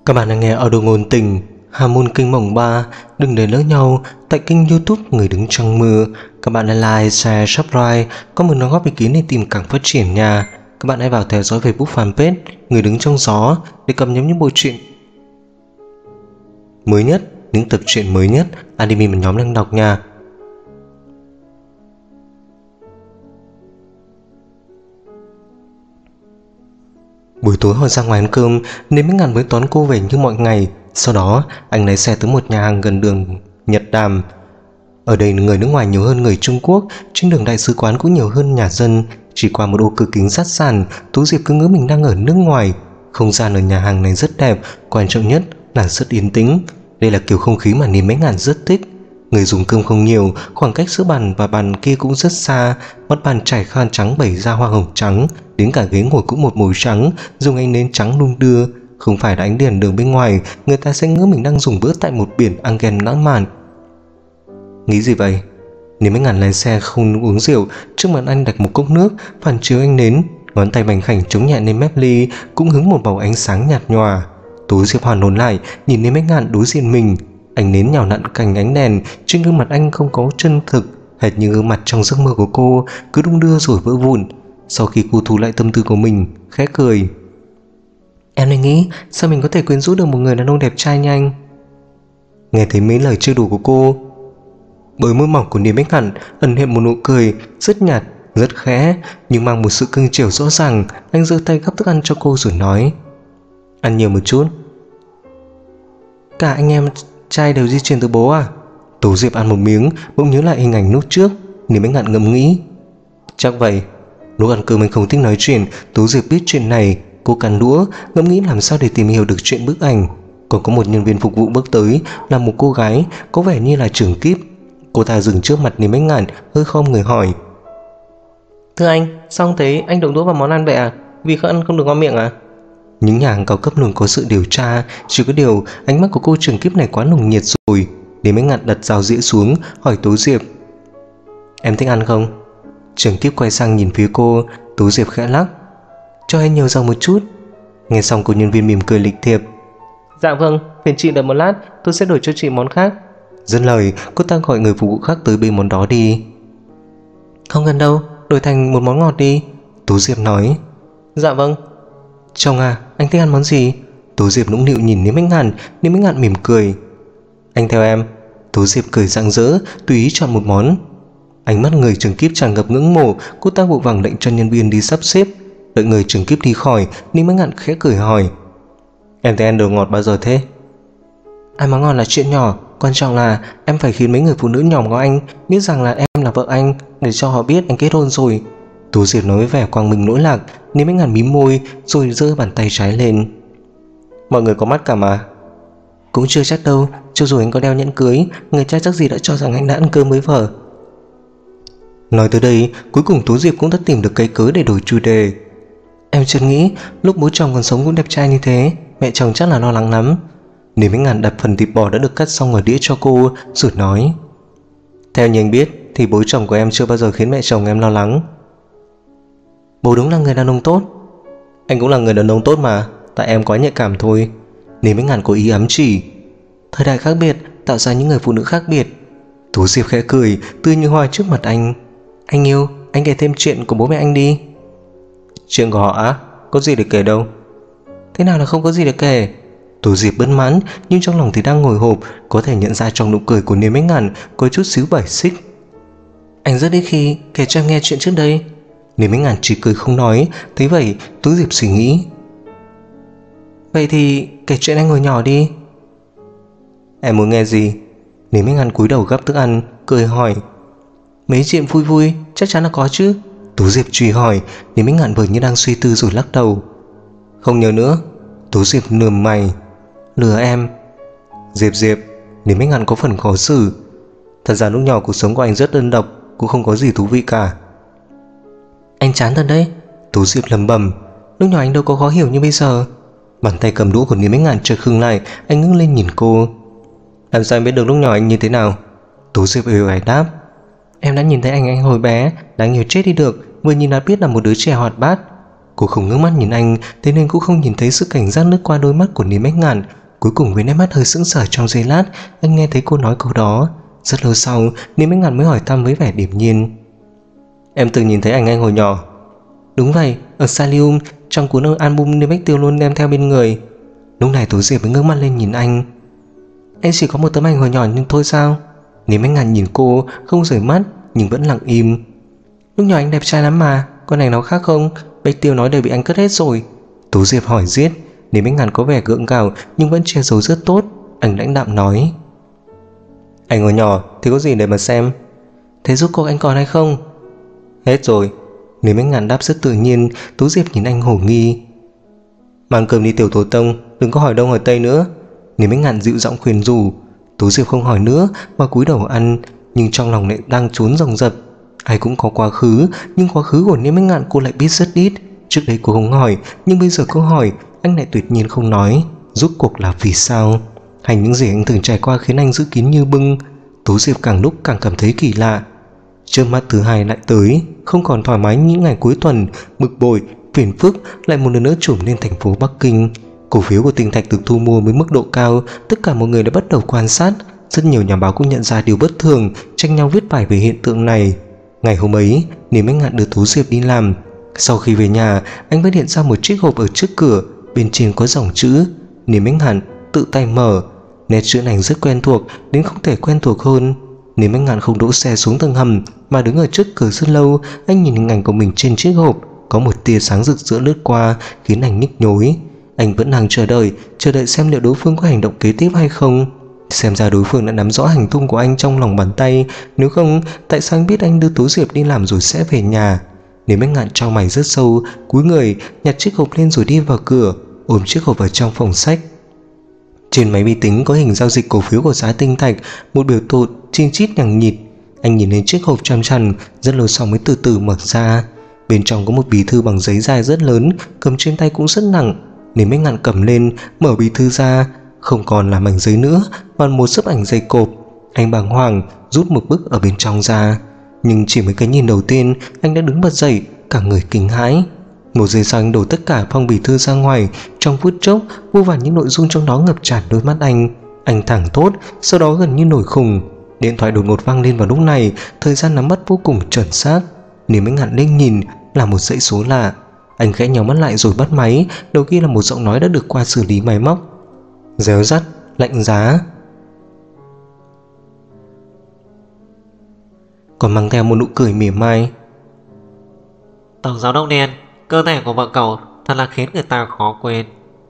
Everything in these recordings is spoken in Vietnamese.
Các bạn đang nghe audio ngôn tình Hà môn kinh mộng 3. Đừng để lỡ nhau tại kênh YouTube Người Đứng Trong Mưa. Các bạn hãy like, share, subscribe, có một đóng góp ý kiến để tìm càng phát triển nha. Các bạn hãy vào theo dõi Facebook fanpage Người Đứng Trong Gió để cập nhật những bộ truyện mới nhất, những tập truyện mới nhất anime mà nhóm đang đọc nha. Buổi tối họ ra ngoài ăn cơm nên mới ngàn mới đón cô về như mọi ngày. Sau đó anh lái xe tới một nhà hàng gần đường Nhật Đàm. Ở đây người nước ngoài nhiều hơn người Trung Quốc, trên đường đại sứ quán cũng nhiều hơn nhà dân. Chỉ qua một ô cửa kính sát sàn, Tú Diệp cứ ngỡ mình đang ở nước ngoài. Không gian ở nhà hàng này rất đẹp, quan trọng nhất là rất yên tĩnh. Đây là kiểu không khí mà Niềm Mấy Ngàn rất thích. Người dùng cơm không nhiều, khoảng cách giữa bàn và bàn kia cũng rất xa. Mặt bàn trải khăn trắng bày ra hoa hồng trắng, đến cả ghế ngồi cũng một màu trắng, dùng ánh nến trắng đung đưa. Không phải là ánh đèn đường bên ngoài, người ta sẽ ngỡ mình đang dùng bữa tại một biển Angel lãng mạn. Nghĩ gì vậy? Niềm Mấy Ngàn lái xe không uống rượu, trước mặt anh đặt một cốc nước, phản chiếu ánh nến, ngón tay mảnh khảnh chống nhẹ lên mép ly, cũng hứng một màu ánh sáng nhạt nhòa. Tú Diệp hoàn hồn lại, nhìn Niềm Mấy Ngàn đối diện mình. Ánh nến nhào nặn cành ánh đèn, trên gương mặt anh không có chân thực, hệt như gương mặt trong giấc mơ của cô, cứ đung đưa rồi vỡ vụn. Sau khi cô thu lại tâm tư của mình, khẽ cười. Em đang nghĩ sao mình có thể quyến rũ được một người đàn ông đẹp trai như anh. Nghe thấy mấy lời trêu đùa của cô, bờ môi mỏng của Niềm Mấy Ngàn ẩn hiện một nụ cười rất nhạt, rất khẽ, nhưng mang một sự cưng chiều rõ ràng. Anh giơ tay gắp thức ăn cho cô rồi nói, ăn nhiều một chút. Cả anh em trai đều di truyền từ bố à? Tú Diệp ăn một miếng, bỗng nhớ lại hình ảnh lúc trước. Niềm Mấy Ngàn ngẫm nghĩ, chắc vậy. Lúc ăn cơm anh không thích nói chuyện, Tú Diệp biết chuyện này. Cô cắn đũa, ngẫm nghĩ làm sao để tìm hiểu được chuyện bức ảnh. Còn có một nhân viên phục vụ bước tới, là một cô gái có vẻ như là trưởng kíp. Cô ta dừng trước mặt Niềm Mấy Ngàn, hơi khom người hỏi, thưa anh, sao không thấy anh động đũa vào món ăn vậy à? Vì ăn không được ngon miệng à? Những nhà hàng cao cấp luôn có sự điều tra, chỉ có điều ánh mắt của cô trưởng kíp này quá nồng nhiệt rồi. Niềm Mấy Ngàn đặt dao dĩa xuống, hỏi Tú Diệp, em thích ăn không? Trưởng kíp quay sang nhìn phía cô. Tú Diệp khẽ lắc, cho anh nhiều dầu một chút. Nghe xong cô nhân viên mỉm cười lịch thiệp, dạ vâng, phiền chị đợi một lát, tôi sẽ đổi cho chị món khác. Dứt lời, cô ta gọi người phục vụ khác tới bê món đó đi. Không cần đâu, đổi thành một món ngọt đi, Tú Diệp nói. Dạ vâng. Chồng à, anh thích ăn món gì? Tú Diệp nũng nịu nhìn Niềm Mấy Ngàn. Niềm Mấy Ngàn mỉm cười, anh theo em. Tú Diệp cười rạng rỡ, tùy ý chọn một món. Ánh mắt người trưởng kíp tràn ngập ngưỡng mộ. Cô ta vội vàng lệnh cho nhân viên đi sắp xếp. Đợi người trưởng kíp đi khỏi, Niềm Mấy Ngàn khẽ cười hỏi, em thấy ăn đồ ngọt bao giờ thế? Ăn món ngọt là chuyện nhỏ, quan trọng là em phải khiến mấy người phụ nữ nhòm ngó anh biết rằng là em là vợ anh, để cho họ biết anh kết hôn rồi. Tú Diệp nói với vẻ quang minh nỗi lạc. Niềm Mấy Ngàn mím môi rồi giơ bàn tay trái lên. Mọi người có mắt cả mà. Cũng chưa chắc đâu, cho dù anh có đeo nhẫn cưới, người cha chắc gì đã cho rằng anh đã ăn cơm với vợ. Nói tới đây, cuối cùng Tú Diệp cũng đã tìm được cái cớ để đổi chủ đề. Em chợt nghĩ, lúc bố chồng còn sống cũng đẹp trai như thế, mẹ chồng chắc là lo lắng lắm. Niềm Mấy Ngàn đặt phần thịt bò đã được cắt xong ở đĩa cho cô, rồi nói, theo như anh biết thì bố chồng của em chưa bao giờ khiến mẹ chồng em lo lắng. Bố đúng là người đàn ông tốt. Anh cũng là người đàn ông tốt mà, tại em quá nhạy cảm thôi. Niềm Mấy Ngàn có ý ám chỉ, thời đại khác biệt tạo ra những người phụ nữ khác biệt. Tú Diệp khẽ cười, tươi như hoa trước mặt anh. Anh yêu, anh kể thêm chuyện của bố mẹ anh đi. Chuyện của họ á? Có gì để kể đâu. Thế nào là không có gì để kể? Tú Diệp bất mãn, nhưng trong lòng thì đang hồi hộp. Có thể nhận ra trong nụ cười của Niềm Mấy Ngàn có chút xíu bài xích. Anh rất ít khi kể cho em nghe chuyện trước đây. Niềm Mấy Ngàn chỉ cười không nói. Thấy vậy, Tú Diệp suy nghĩ, vậy thì kể chuyện anh hồi nhỏ đi. Em muốn nghe gì? Niềm Mấy Ngàn cúi đầu gắp thức ăn, cười hỏi, mấy chuyện vui vui chắc chắn là có chứ. Tú Diệp truy hỏi. Niềm Mấy Ngàn vừa như đang suy tư rồi lắc đầu, không nhớ nữa. Tú Diệp nườm mày, lừa em. Diệp, Niềm Mấy Ngàn có phần khó xử. Thật ra lúc nhỏ cuộc sống của anh rất đơn độc, cũng không có gì thú vị cả. Anh chán thật đấy, Tú Diệp lẩm bẩm, lúc nhỏ anh đâu có khó hiểu như bây giờ. Bàn tay cầm đũa của Niềm Mấy Ngàn chợt khựng lại. Anh ngước lên nhìn cô. Làm sao em biết được lúc nhỏ anh như thế nào? Tú Diệp uể oải đáp, em đã nhìn thấy anh hồi bé, đáng nhiều chết đi được, vừa nhìn đã biết là một đứa trẻ hoạt bát. Cô không ngước mắt nhìn anh, thế nên cũng không nhìn thấy sự cảnh giác lướt qua đôi mắt của Niêm Bách Ngạn. Cuối cùng với nét mắt hơi sững sờ trong giây lát, anh nghe thấy cô nói câu đó. Rất lâu sau, Niêm Bách Ngạn mới hỏi thăm với vẻ điềm nhiên: Em từng nhìn thấy ảnh anh hồi nhỏ? Đúng vậy, ở Salium, trong cuốn album Niêm Bách Tiêu luôn đem theo bên người. Lúc này Tố Diệp mới ngước mắt lên nhìn anh. Anh chỉ có một tấm ảnh hồi nhỏ nhưng thôi sao? Niêm Bách Ngạn nhìn cô, không rời mắt nhưng vẫn lặng im. Lúc nhỏ anh đẹp trai lắm mà, con này nó khác không? Bách Tiêu nói đều bị anh cất hết rồi. Tố Diệp hỏi giết. Niêm Bách Ngạn có vẻ gượng gạo nhưng vẫn che giấu rất tốt. Anh lãnh đạm nói: Ảnh hồi nhỏ thì có gì để mà xem? Thế rốt cuộc anh còn hay không? Hết rồi. Niêm Bách Ngạn đáp rất tự nhiên. Tố Diệp nhìn anh hổ nghi. Mang cơm đi Tiểu Tổ Tông, đừng có hỏi đông hỏi tây nữa. Niêm Bách Ngạn dịu giọng khuyên rủ. Tố Diệp không hỏi nữa mà cúi đầu ăn, nhưng trong lòng lại đang trốn ròng rập. Ai cũng có quá khứ, nhưng quá khứ của Niêm Bách Ngạn cô lại biết rất ít. Trước đây cô không hỏi, nhưng bây giờ cô hỏi, anh lại tuyệt nhiên không nói. Rốt cuộc là vì sao? Hay những gì anh từng trải qua khiến anh giữ kín như bưng? Tố Diệp càng lúc càng cảm thấy kỳ lạ. Trước mắt thứ hai lại tới, không còn thoải mái những ngày cuối tuần, bực bội, phiền phức lại một lần nữa trùm lên thành phố Bắc Kinh. Cổ phiếu của Tinh Thạch được thu mua với mức độ cao, tất cả mọi người đã bắt đầu quan sát. Rất nhiều nhà báo cũng nhận ra điều bất thường, tranh nhau viết bài về hiện tượng này. Ngày hôm ấy, Niêm Bách Ngạn đưa Tố Diệp đi làm. Sau khi về nhà, anh phát hiện ra một chiếc hộp ở trước cửa, bên trên có dòng chữ Niêm Bách Ngạn tự tay mở. Nét chữ này rất quen thuộc, đến không thể quen thuộc hơn. Niêm Bách Ngạn không đỗ xe xuống tầng hầm mà đứng ở trước cửa rất lâu. Anh nhìn hình ảnh của mình trên chiếc hộp, có một tia sáng rực rỡ lướt qua khiến anh nhức nhối. Anh vẫn đang chờ đợi xem liệu đối phương có hành động kế tiếp hay không. Xem ra đối phương đã nắm rõ hành tung của anh trong lòng bàn tay. Nếu không, tại sao anh biết anh đưa Tố Diệp đi làm rồi sẽ về nhà? Niêm Bách Ngạn trao mày rất sâu, cúi người nhặt chiếc hộp lên rồi đi vào cửa, ôm chiếc hộp vào trong phòng sách. Trên máy vi tính có hình giao dịch cổ phiếu của giá Tinh Thạch, một biểu tượng chim chít nhằng nhịt. Anh nhìn lên chiếc hộp chằm chằm, rất lâu sau mới từ từ mở ra. Bên trong có một bì thư bằng giấy dài rất lớn, cầm trên tay cũng rất nặng. Niêm Bách Ngạn cầm lên, mở bì thư ra, không còn là mảnh giấy nữa mà một xấp ảnh dày cộp. Anh bàng hoàng rút một bức ở bên trong ra, nhưng chỉ mấy cái nhìn đầu tiên anh đã đứng bật dậy, cả người kinh hãi. Một giây sau anh đổ tất cả phong bì thư ra ngoài. Trong phút chốc, vô vàn những nội dung trong đó ngập tràn đôi mắt anh. Anh thẳng thốt, sau đó gần như nổi khùng. Điện thoại đột ngột vang lên vào lúc này, thời gian nắm bắt vô cùng chuẩn xác. Niêm Bách Ngạn lên nhìn là một dãy số lạ. Anh khẽ nhắm mắt lại rồi bắt máy. Đầu kia là một giọng nói đã được qua xử lý máy móc, réo rắt, lạnh giá, còn mang theo một nụ cười mỉa mai. Tổng giám đốc Niên, cơ thể của vợ cậu thật là khiến người ta khó quên.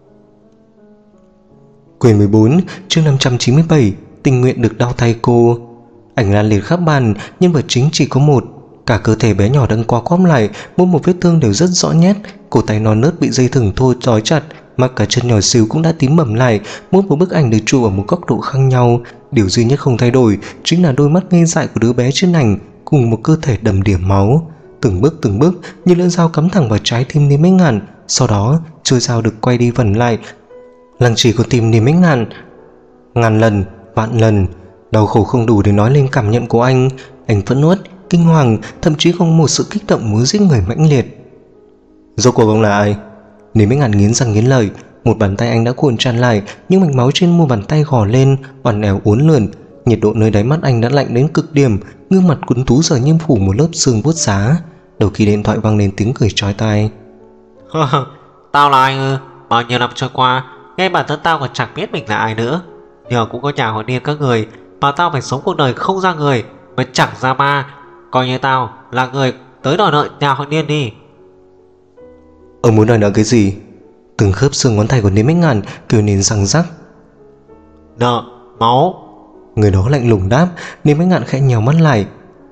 Quyển 14, chương 597, tình nguyện được đau tay cô. Ảnh lan liệt khắp bàn, nhân vật chính chỉ có một. Cả cơ thể bé nhỏ đang co quắp lại, mỗi một vết thương đều rất rõ nét. Cổ tay non nớt bị dây thừng thô trói chặt, mà cả chân nhỏ xíu cũng đã tím bầm lại. Mỗi một bức ảnh được chụp ở một góc độ khác nhau. Điều duy nhất không thay đổi chính là đôi mắt ngây dại của đứa bé trên ảnh, cùng một cơ thể đầm đìa máu. Từng bước như lưỡi dao cắm thẳng vào trái tim Niêm Bách Ngạn. Sau đó chuôi dao được quay đi vần lại, lăng trì của tim Niêm Bách Ngạn ngàn lần, vạn lần. Đau khổ không đủ để nói lên cảm nhận của anh. Anh phẫn uất, kinh hoàng, thậm chí không một sự kích động muốn giết người mãnh liệt. Rốt cuộc ông là ai? Niêm Bách Ngạn nghiến răng nghiến lợi. Một bàn tay anh đã cuộn tràn lại, những mạch máu trên mu bàn tay gò lên, oằn éo uốn lượn. Nhiệt độ nơi đáy mắt anh đã lạnh đến cực điểm, gương mặt tuấn tú giờ như phủ một lớp sương buốt giá. Đầu khi điện thoại vang lên tiếng cười chói tai. Tao là ai ư? Bao nhiêu năm trôi qua, ngay bản thân tao còn chẳng biết mình là ai nữa. Nhờ cũng có nhà hội niên các người mà tao phải sống cuộc đời không ra người mà chẳng ra ma. Coi như tao là người tới đòi nợ nhà hội niên đi. Ông muốn đòi nợ cái gì? Từng khớp xương ngón tay của Niêm Bách Ngạn kêu nên răng rắc. Nợ máu. Người đó lạnh lùng đáp. Niêm Bách Ngạn khẽ nhèo mắt lại.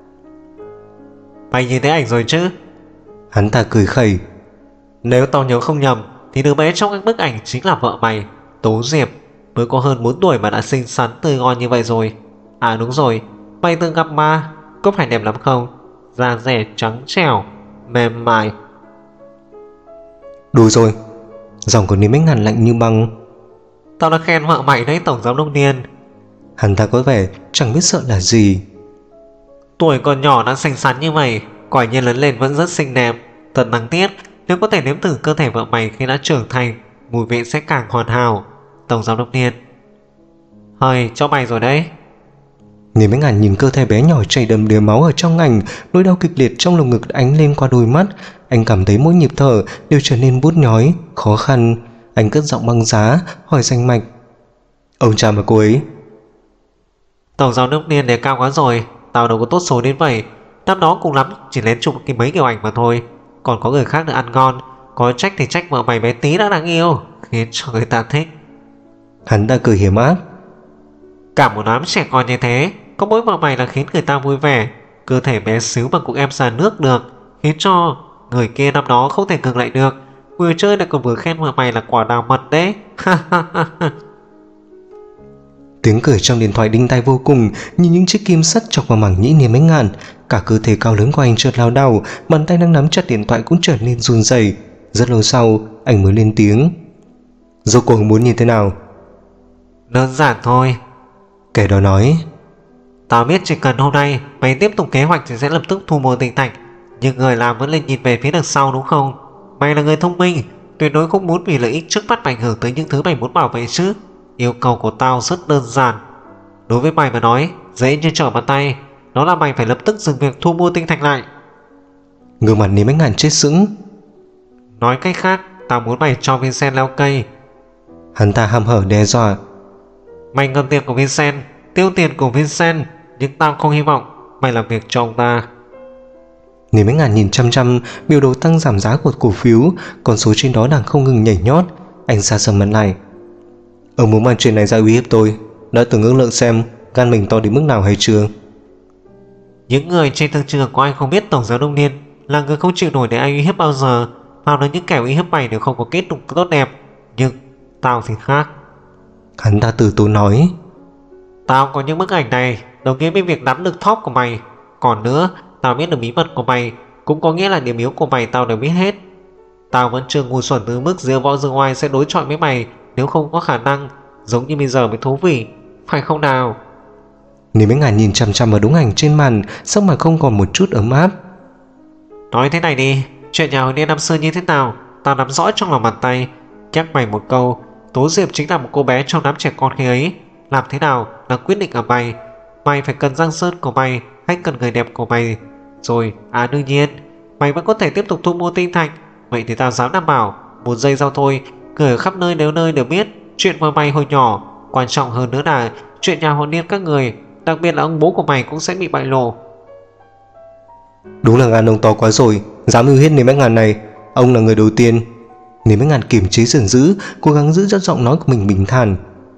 Mày nhìn thấy ảnh rồi chứ? Hắn ta cười khẩy. Nếu tao nhớ không nhầm thì đứa bé trong các bức ảnh chính là vợ mày, Tố Diệp. Mới có hơn 4 tuổi mà đã xinh xắn tươi ngon như vậy rồi. À đúng rồi, mày từng gặp ma, có phải đẹp lắm không? Da rẻ trắng trẻo, mềm mại. Đủ rồi. Giọng của Niêm Bách Ngạn lạnh như băng. Tao đã khen vợ mày đấy tổng giám đốc Niên. Hắn ta có vẻ chẳng biết sợ là gì. Tuổi còn nhỏ đã xinh xắn như vậy, quả nhiên lớn lên vẫn rất xinh đẹp. Thật đáng tiếc, nếu có thể nếm thử cơ thể vợ mày khi đã trưởng thành, mùi vị sẽ càng hoàn hảo. Tổng giám đốc Niên. Hơi cho mày rồi đấy. Niềm ánh nhìn cơ thể bé nhỏ chảy đầm đìa máu ở trong ảnh, nỗi đau kịch liệt trong lồng ngực ánh lên qua đôi mắt. Anh cảm thấy mỗi nhịp thở đều trở nên buốt nhói, khó khăn. Anh cất giọng băng giá, hỏi danh mạch. Ông cha và cô ấy. Tổng giám đốc Niên đề cao quá rồi, tao đâu có tốt số đến vậy. Năm đó cùng lắm chỉ lén chụp mấy kiểu ảnh mà thôi. Còn có người khác được ăn ngon, có trách thì trách vợ mày bé tí đã đáng yêu, khiến cho người ta thích. Hắn ta cười hiểm ác. Cả một đám trẻ con như thế, có mỗi vợ mày là khiến người ta vui vẻ. Cơ thể bé xíu mà cũng em ra nước được, khiến cho người kia năm đó không thể ngừng lại được. Vừa chơi lại còn vừa khen vợ mày là quả đào mật đấy. Tiếng cười trong điện thoại đinh tai vô cùng, như những chiếc kim sắt chọc vào màng nhĩ Niềm Ánh Ngạn. Cả cơ thể cao lớn của anh chợt lao đảo, bàn tay đang nắm chặt điện thoại cũng trở nên run rẩy. Rất lâu sau, anh mới lên tiếng. Rốt cuộc muốn như thế nào? Đơn giản thôi. Kẻ đó nói. Tao biết chỉ cần hôm nay mày tiếp tục kế hoạch thì sẽ lập tức thu mua tinh thạch, nhưng người làm vẫn lên nhìn về phía đằng sau đúng không? Mày là người thông minh, tuyệt đối không muốn vì lợi ích trước mắt mà ảnh hưởng tới những thứ mày muốn bảo vệ chứ. Yêu cầu của tao rất đơn giản. Đối với mày mà nói, dễ như trở bàn tay. Đó là mày phải lập tức dừng việc thu mua tinh thạch lại. Gương mặt Niềm Ánh Ngạn chết sững. Nói cách khác, tao muốn mày cho Vincent leo cây. Hắn ta hăm hở đe dọa. Mày ngâm tiền của Vincent, tiêu tiền của Vincent, nhưng tao không hy vọng mày làm việc cho ông ta. Niềm Ánh Ngạn nhìn chăm chăm biểu đồ tăng giảm giá của cổ phiếu, con số trên đó đang không ngừng nhảy nhót. Anh xa sầm mặt lại. Ông muốn mang chuyện này ra uy hiếp tôi, đã từng ước lượng xem gan mình to đến mức nào hay chưa? Những người trên thương trường của anh không biết tổng giám đốc Niên là người không chịu nổi để anh uy hiếp bao giờ. Vào là những kẻ uy hiếp mày đều không có kết cục tốt đẹp, nhưng tao thì khác. Hắn ta từ tốn nói. Tao có những bức ảnh này đồng nghĩa với việc nắm được top của mày. Còn nữa, tao biết được bí mật của mày, cũng có nghĩa là điểm yếu của mày tao đều biết hết. Tao vẫn chưa ngu xuẩn tới mức diều võ dương oai sẽ đối chọi với mày nếu không có khả năng, giống như bây giờ mới thú vị, phải không nào? Niềm Ánh Ngạn nhìn chằm chằm vào đống ảnh trên màn, sắc mặt không còn một chút ấm áp. Nói thế này đi, chuyện nhà hồi niên năm xưa như thế nào tao nắm rõ trong lòng bàn tay. Nhắc mày một câu, Tố Diệp chính là một cô bé trong đám trẻ con khi ấy. Làm thế nào là quyết định ở mày. Mày phải cần Giang Sơn của mày hay cần người đẹp của mày. Rồi, đương nhiên mày vẫn có thể tiếp tục thu mua tinh thạch. Vậy thì tao dám đảm bảo, một giây sau thôi, người ở khắp nơi đều biết chuyện của mày hồi nhỏ. Quan trọng hơn nữa là chuyện nhà họ Niên các người, đặc biệt là ông bố của mày cũng sẽ bị bại lộ. Đúng là gan ông to quá rồi, dám uy hiếp Niềm Ánh Ngạn này. Ông là người đầu tiên. Niềm Ánh Ngạn kiềm chế giận dữ, cố gắng giữ cho giọng nói của mình bình thản.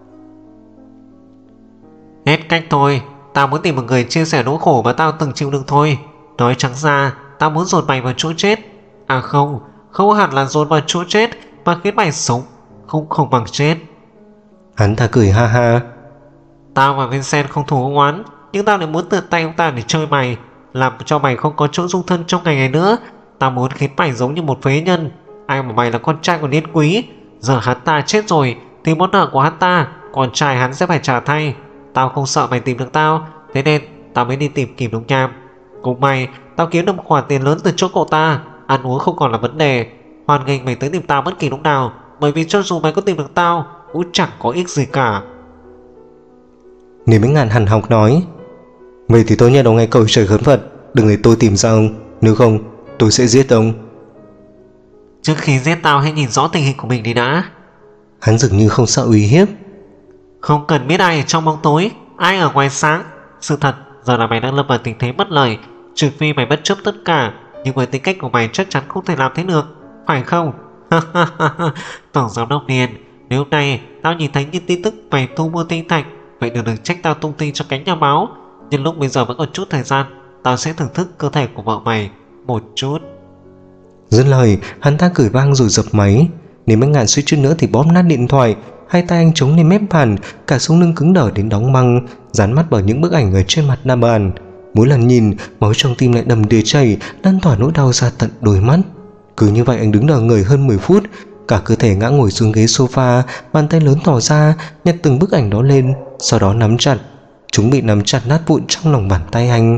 Hết cách thôi, tao muốn tìm một người chia sẻ nỗi khổ mà tao từng chịu đựng thôi. Nói trắng ra, tao muốn dồn mày vào chỗ chết. Không hẳn là dồn vào chỗ chết, mà khiến mày sống không bằng chết. Hắn ta cười ha ha. Tao và Vincent không thù không oán, nhưng tao lại muốn tựa tay ông ta để chơi mày, làm cho mày không có chỗ dung thân trong ngày này nữa. Tao muốn khiến mày giống như một phế nhân. Ai mà mày là con trai của Niên Quý, giờ hắn ta chết rồi thì món nợ của hắn ta, con trai hắn sẽ phải trả thay. Tao không sợ mày tìm được tao, thế nên tao mới đi tìm Kìm Đông Nham. Cùng mày, tao kiếm được một khoản tiền lớn từ chỗ cậu ta, ăn uống không còn là vấn đề. Hoan nghênh mày tới tìm tao bất kỳ lúc nào, bởi vì cho dù mày có tìm được tao cũng chẳng có ích gì cả. Niềm Ánh Ngạn hằn học nói. Vậy thì tôi nhận ông ngay cầu trời khấn Phật, đừng để tôi tìm ra ông, nếu không tôi sẽ giết ông. Trước khi giết tao hãy nhìn rõ tình hình của mình đi đã. Hắn dường như không sợ uy hiếp. Không cần biết ai ở trong bóng tối, ai ở ngoài sáng. Sự thật giờ là mày đang lâm vào tình thế bất lợi. Trừ phi mày bất chấp tất cả, nhưng với tính cách của mày chắc chắn không thể làm thế được, phải không? Tổng giám đốc Niên, nếu hôm nay tao nhìn thấy những tin tức mày thu mua tinh thạch, vậy đừng trách tao tung tin cho cánh nhà báo. Nhưng lúc bây giờ vẫn còn chút thời gian, tao sẽ thưởng thức cơ thể của vợ mày một chút. Dứt lời, hắn ta cười vang rồi dập máy. Niềm Ánh Ngạn suýt chút nữa thì bóp nát điện thoại. Hai tay anh chống lên mép bàn, cả sống lưng cứng đờ đến đóng băng, dán mắt vào những bức ảnh ở trên mặt nam bàn. Mỗi lần nhìn, máu trong tim lại đầm đìa chảy, lan tỏa nỗi đau ra tận đôi mắt. Cứ như vậy anh đứng đờ người hơn 10 phút, cả cơ thể ngã ngồi xuống ghế sofa, bàn tay lớn tỏ ra nhặt từng bức ảnh đó lên, sau đó nắm chặt. Chúng bị nắm chặt nát vụn trong lòng bàn tay anh.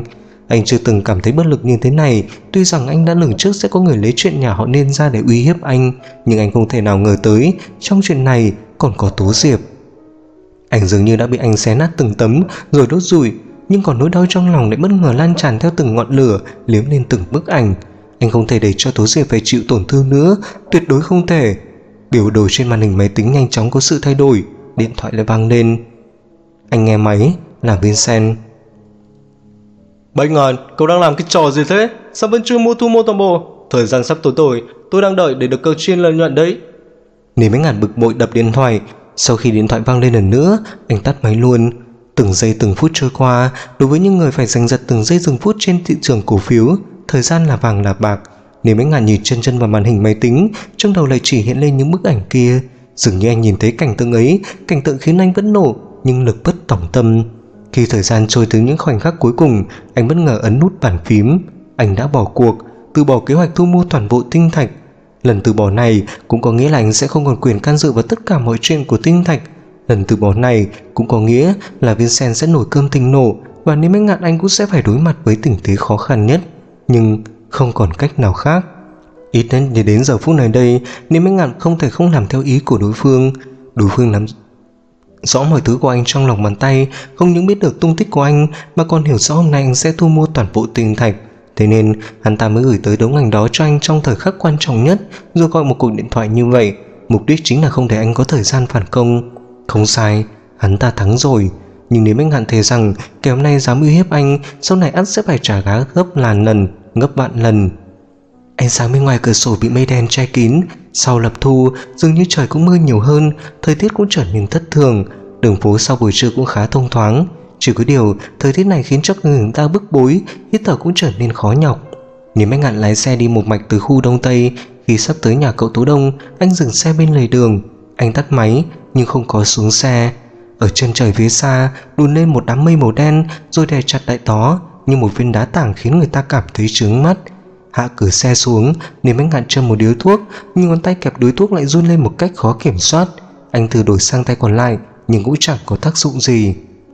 Anh chưa từng cảm thấy bất lực như thế này. Tuy rằng anh đã lường trước sẽ có người lấy chuyện nhà họ Nên ra để uy hiếp anh, nhưng anh không thể nào ngờ tới trong chuyện này còn có Tố Diệp. Ảnh dường như đã bị anh xé nát từng tấm rồi đốt rụi, nhưng còn nỗi đau trong lòng lại bất ngờ lan tràn theo từng ngọn lửa liếm lên từng bức ảnh. Anh không thể để cho Tố Diệp phải chịu tổn thương nữa, tuyệt đối không thể. Biểu đồ trên màn hình máy tính nhanh chóng có sự thay đổi. Điện thoại lại vang lên. Anh nghe máy là Vincent. Bạch Ngàn, cậu đang làm cái trò gì thế? Sao vẫn chưa thu mua toàn bộ? Thời gian sắp tối rồi, tôi đang đợi để được cơ chiên lợi nhuận đấy. Lý Bách Ngàn bực bội đập điện thoại. Sau khi điện thoại vang lên lần nữa, anh tắt máy luôn. Từng giây từng phút trôi qua, đối với những người phải giành giật từng giây từng phút trên thị trường cổ phiếu, thời gian là vàng là bạc. Lý Bách Ngàn nhìn chân chân vào màn hình máy tính, trong đầu lại chỉ hiện lên những bức ảnh kia. Dường như anh nhìn thấy cảnh tượng ấy, cảnh tượng khiến anh vẫn nộ nhưng lực bất tòng tâm. Khi thời gian trôi tới những khoảnh khắc cuối cùng, anh bất ngờ ấn nút bàn phím. Anh đã bỏ cuộc, từ bỏ kế hoạch thu mua toàn bộ tinh thạch. Lần từ bỏ này cũng có nghĩa là anh sẽ không còn quyền can dự vào tất cả mọi chuyện của tinh thạch. Lần từ bỏ này cũng có nghĩa là Vincent sẽ nổi cơn thịnh nộ, và nếu Bách Ngạn anh cũng sẽ phải đối mặt với tình thế khó khăn nhất. Nhưng không còn cách nào khác. Ít nhất để đến giờ phút này đây, nếu Bách Ngạn không thể không làm theo ý của đối phương. Đối phương nắm rõ mọi thứ của anh trong lòng bàn tay, không những biết được tung tích của anh mà còn hiểu rõ hôm nay anh sẽ thu mua toàn bộ tinh thạch. Thế nên hắn ta mới gửi tới đống ảnh đó cho anh trong thời khắc quan trọng nhất, rồi gọi một cuộc điện thoại như vậy. Mục đích chính là không để anh có thời gian phản công. Không sai, hắn ta thắng rồi. Nhưng nếu Bách Ngạn thề rằng kẻ hôm nay dám uy hiếp anh, sau này ắt sẽ phải trả giá gấp ngàn lần, gấp vạn lần. Ánh sáng bên ngoài cửa sổ bị mây đen che kín. Sau lập thu, dường như trời cũng mưa nhiều hơn, thời tiết cũng trở nên thất thường. Đường phố sau buổi trưa cũng khá thông thoáng. Chỉ có điều, thời tiết này khiến cho người ta bức bối, hít thở cũng trở nên khó nhọc. Nếu Bách Ngạn lái xe đi một mạch từ khu Đông Tây, khi sắp tới nhà cậu Tố Đông, anh dừng xe bên lề đường. Anh tắt máy nhưng không có xuống xe. Ở chân trời phía xa đùn lên một đám mây màu đen, rồi đè chặt lại đó như một viên đá tảng khiến người ta cảm thấy chướng mắt. Hạ cửa xe xuống, nếu Bách Ngạn châm một điếu thuốc, nhưng ngón tay kẹp điếu thuốc lại run lên một cách khó kiểm soát. Anh thử đổi sang tay còn lại nhưng cũng chẳng có tác dụng gì.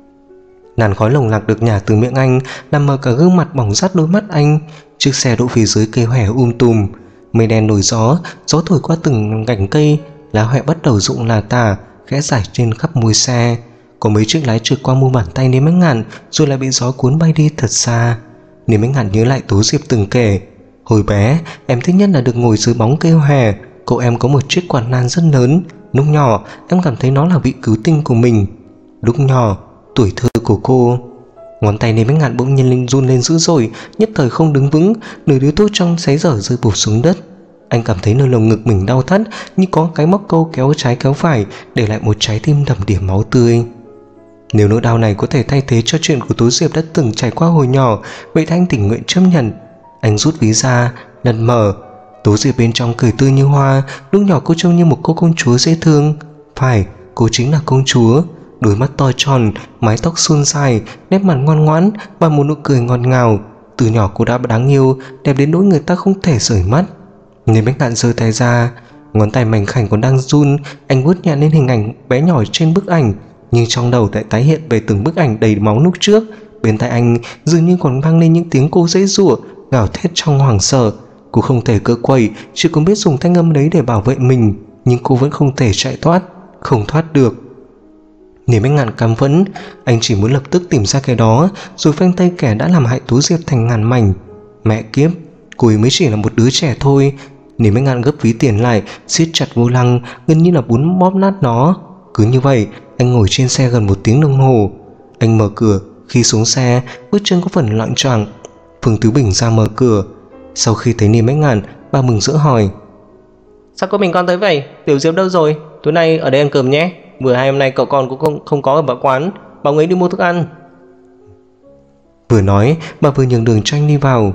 Làn khói lồng lạc được nhả từ miệng anh làm mờ cả gương mặt bỏng rát đôi mắt anh. Chiếc xe đỗ phía dưới cây hoè tùm. Mây đen nổi gió, gió thổi qua từng cành cây, lá hoè bắt đầu rụng là tả, khẽ rải trên khắp mui xe. Có mấy chiếc lái trượt qua mu bàn tay Niêm Bách Ngạn, rồi lại bị gió cuốn bay đi thật xa. Niêm Bách Ngạn nhớ lại Tố Diệp từng kể, hồi bé em thích nhất là được ngồi dưới bóng cây hoè. Cậu em có một chiếc quạt lan rất lớn. Lúc nhỏ em cảm thấy nó là vị cứu tinh của mình. Lúc nhỏ, tuổi thơ của cô. Ngón tay Niêm Bách Ngạn bỗng nhiên run lên dữ dội, nhất thời không đứng vững, nửa điếu thuốc trong xé dở rơi bụp xuống đất. Anh cảm thấy nơi lồng ngực mình đau thắt, như có cái móc câu kéo trái kéo phải, để lại một trái tim đầm đìa máu tươi. Nếu nỗi đau này có thể thay thế cho chuyện của Tố Diệp đã từng trải qua hồi nhỏ, vậy thì anh tình nguyện chấp nhận. Anh rút ví ra, lần mở. Tố Diệp bên trong cười tươi như hoa. Lúc nhỏ cô trông như một cô công chúa dễ thương. Phải, cô chính là công chúa. Đôi mắt to tròn, mái tóc suôn dài, nét mặt ngoan ngoãn và một nụ cười ngọt ngào. Từ nhỏ cô đã đáng yêu, đẹp đến nỗi người ta không thể rời mắt. Nên Bách Ngạn giơ tay ra, ngón tay mảnh khảnh còn đang run. Anh vuốt nhẹ lên hình ảnh bé nhỏ trên bức ảnh, nhưng trong đầu lại tái hiện về từng bức ảnh đầy máu lúc trước. Bên tai anh dường như còn vang lên những tiếng cô giãy giụa, gào thét trong hoảng sợ. Cô không thể cựa quậy, chỉ còn biết dùng thanh âm đấy để bảo vệ mình, nhưng cô vẫn không thể chạy thoát, không thoát được. Niềm Bách Ngạn căm phẫn, anh chỉ muốn lập tức tìm ra cái đó, rồi phanh tay kẻ đã làm hại Tố Diệp thành ngàn mảnh. Mẹ kiếp, cô ấy mới chỉ là một đứa trẻ thôi. Niềm Bách Ngạn gấp ví tiền lại, siết chặt vô lăng, gần như là muốn bóp nát nó. Cứ như vậy, anh ngồi trên xe gần 1 tiếng đồng hồ. Anh mở cửa, khi xuống xe, bước chân có phần loạng choạng. Phương Tứ Bình ra mở cửa. Sau khi thấy Niềm Bách Ngạn, bà mừng rỡ hỏi: Sao có mình con tới vậy? Tiểu Diệp đâu rồi? Tối nay ở đây ăn cơm nhé. Vừa hai hôm nay cậu con cũng không có ở bà quán, bảo ấy đi mua thức ăn. Vừa nói, bà vừa nhường đường cho anh đi vào.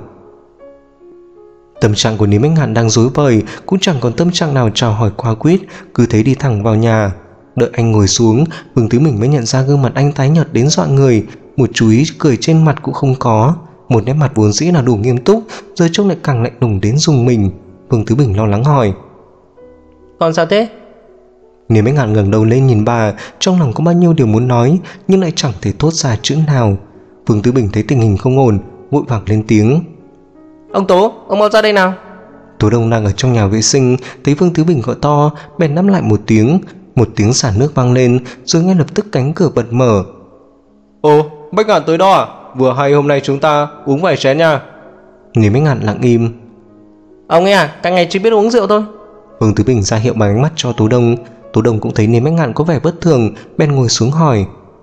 Tâm trạng của Niềm Bách Ngạn đang rối bời, cũng chẳng còn tâm trạng nào chào hỏi qua quýt, cứ thấy đi thẳng vào nhà. Đợi anh ngồi xuống, Phương Tứ Bình mới nhận ra gương mặt anh tái nhợt đến dọa người, một chú ý cười trên mặt cũng không có. Một nét mặt vốn dĩ là đủ nghiêm túc, giờ trông lại càng lạnh lùng đến rùng mình. Phương Tứ Bình lo lắng hỏi: Con sao thế? Niềm Bách Ngạn ngẩng đầu lên nhìn bà, trong lòng có bao nhiêu điều muốn nói nhưng lại chẳng thể thốt ra chữ nào. Phương Tứ Bình thấy tình hình không ổn, vội vàng lên tiếng. Ông Tố, ông mau ra đây nào. Tố Đông đang ở trong nhà vệ sinh, thấy Vương Tứ Bình gọi to, bèn nắm lại một tiếng xả nước vang lên, rồi ngay lập tức cánh cửa bật mở. Ồ, Bách Ngạn tới đó à? Vừa hay hôm nay chúng ta uống vài chén nha. Lý Bách Ngạn lặng im. Ông ấy à, cả ngày chỉ biết uống rượu thôi. Vương Tứ Bình ra hiệu bằng ánh mắt cho Tố Đông. Tố Đông cũng thấy Lý Bách Ngạn có vẻ bất thường, bèn ngồi xuống hỏi.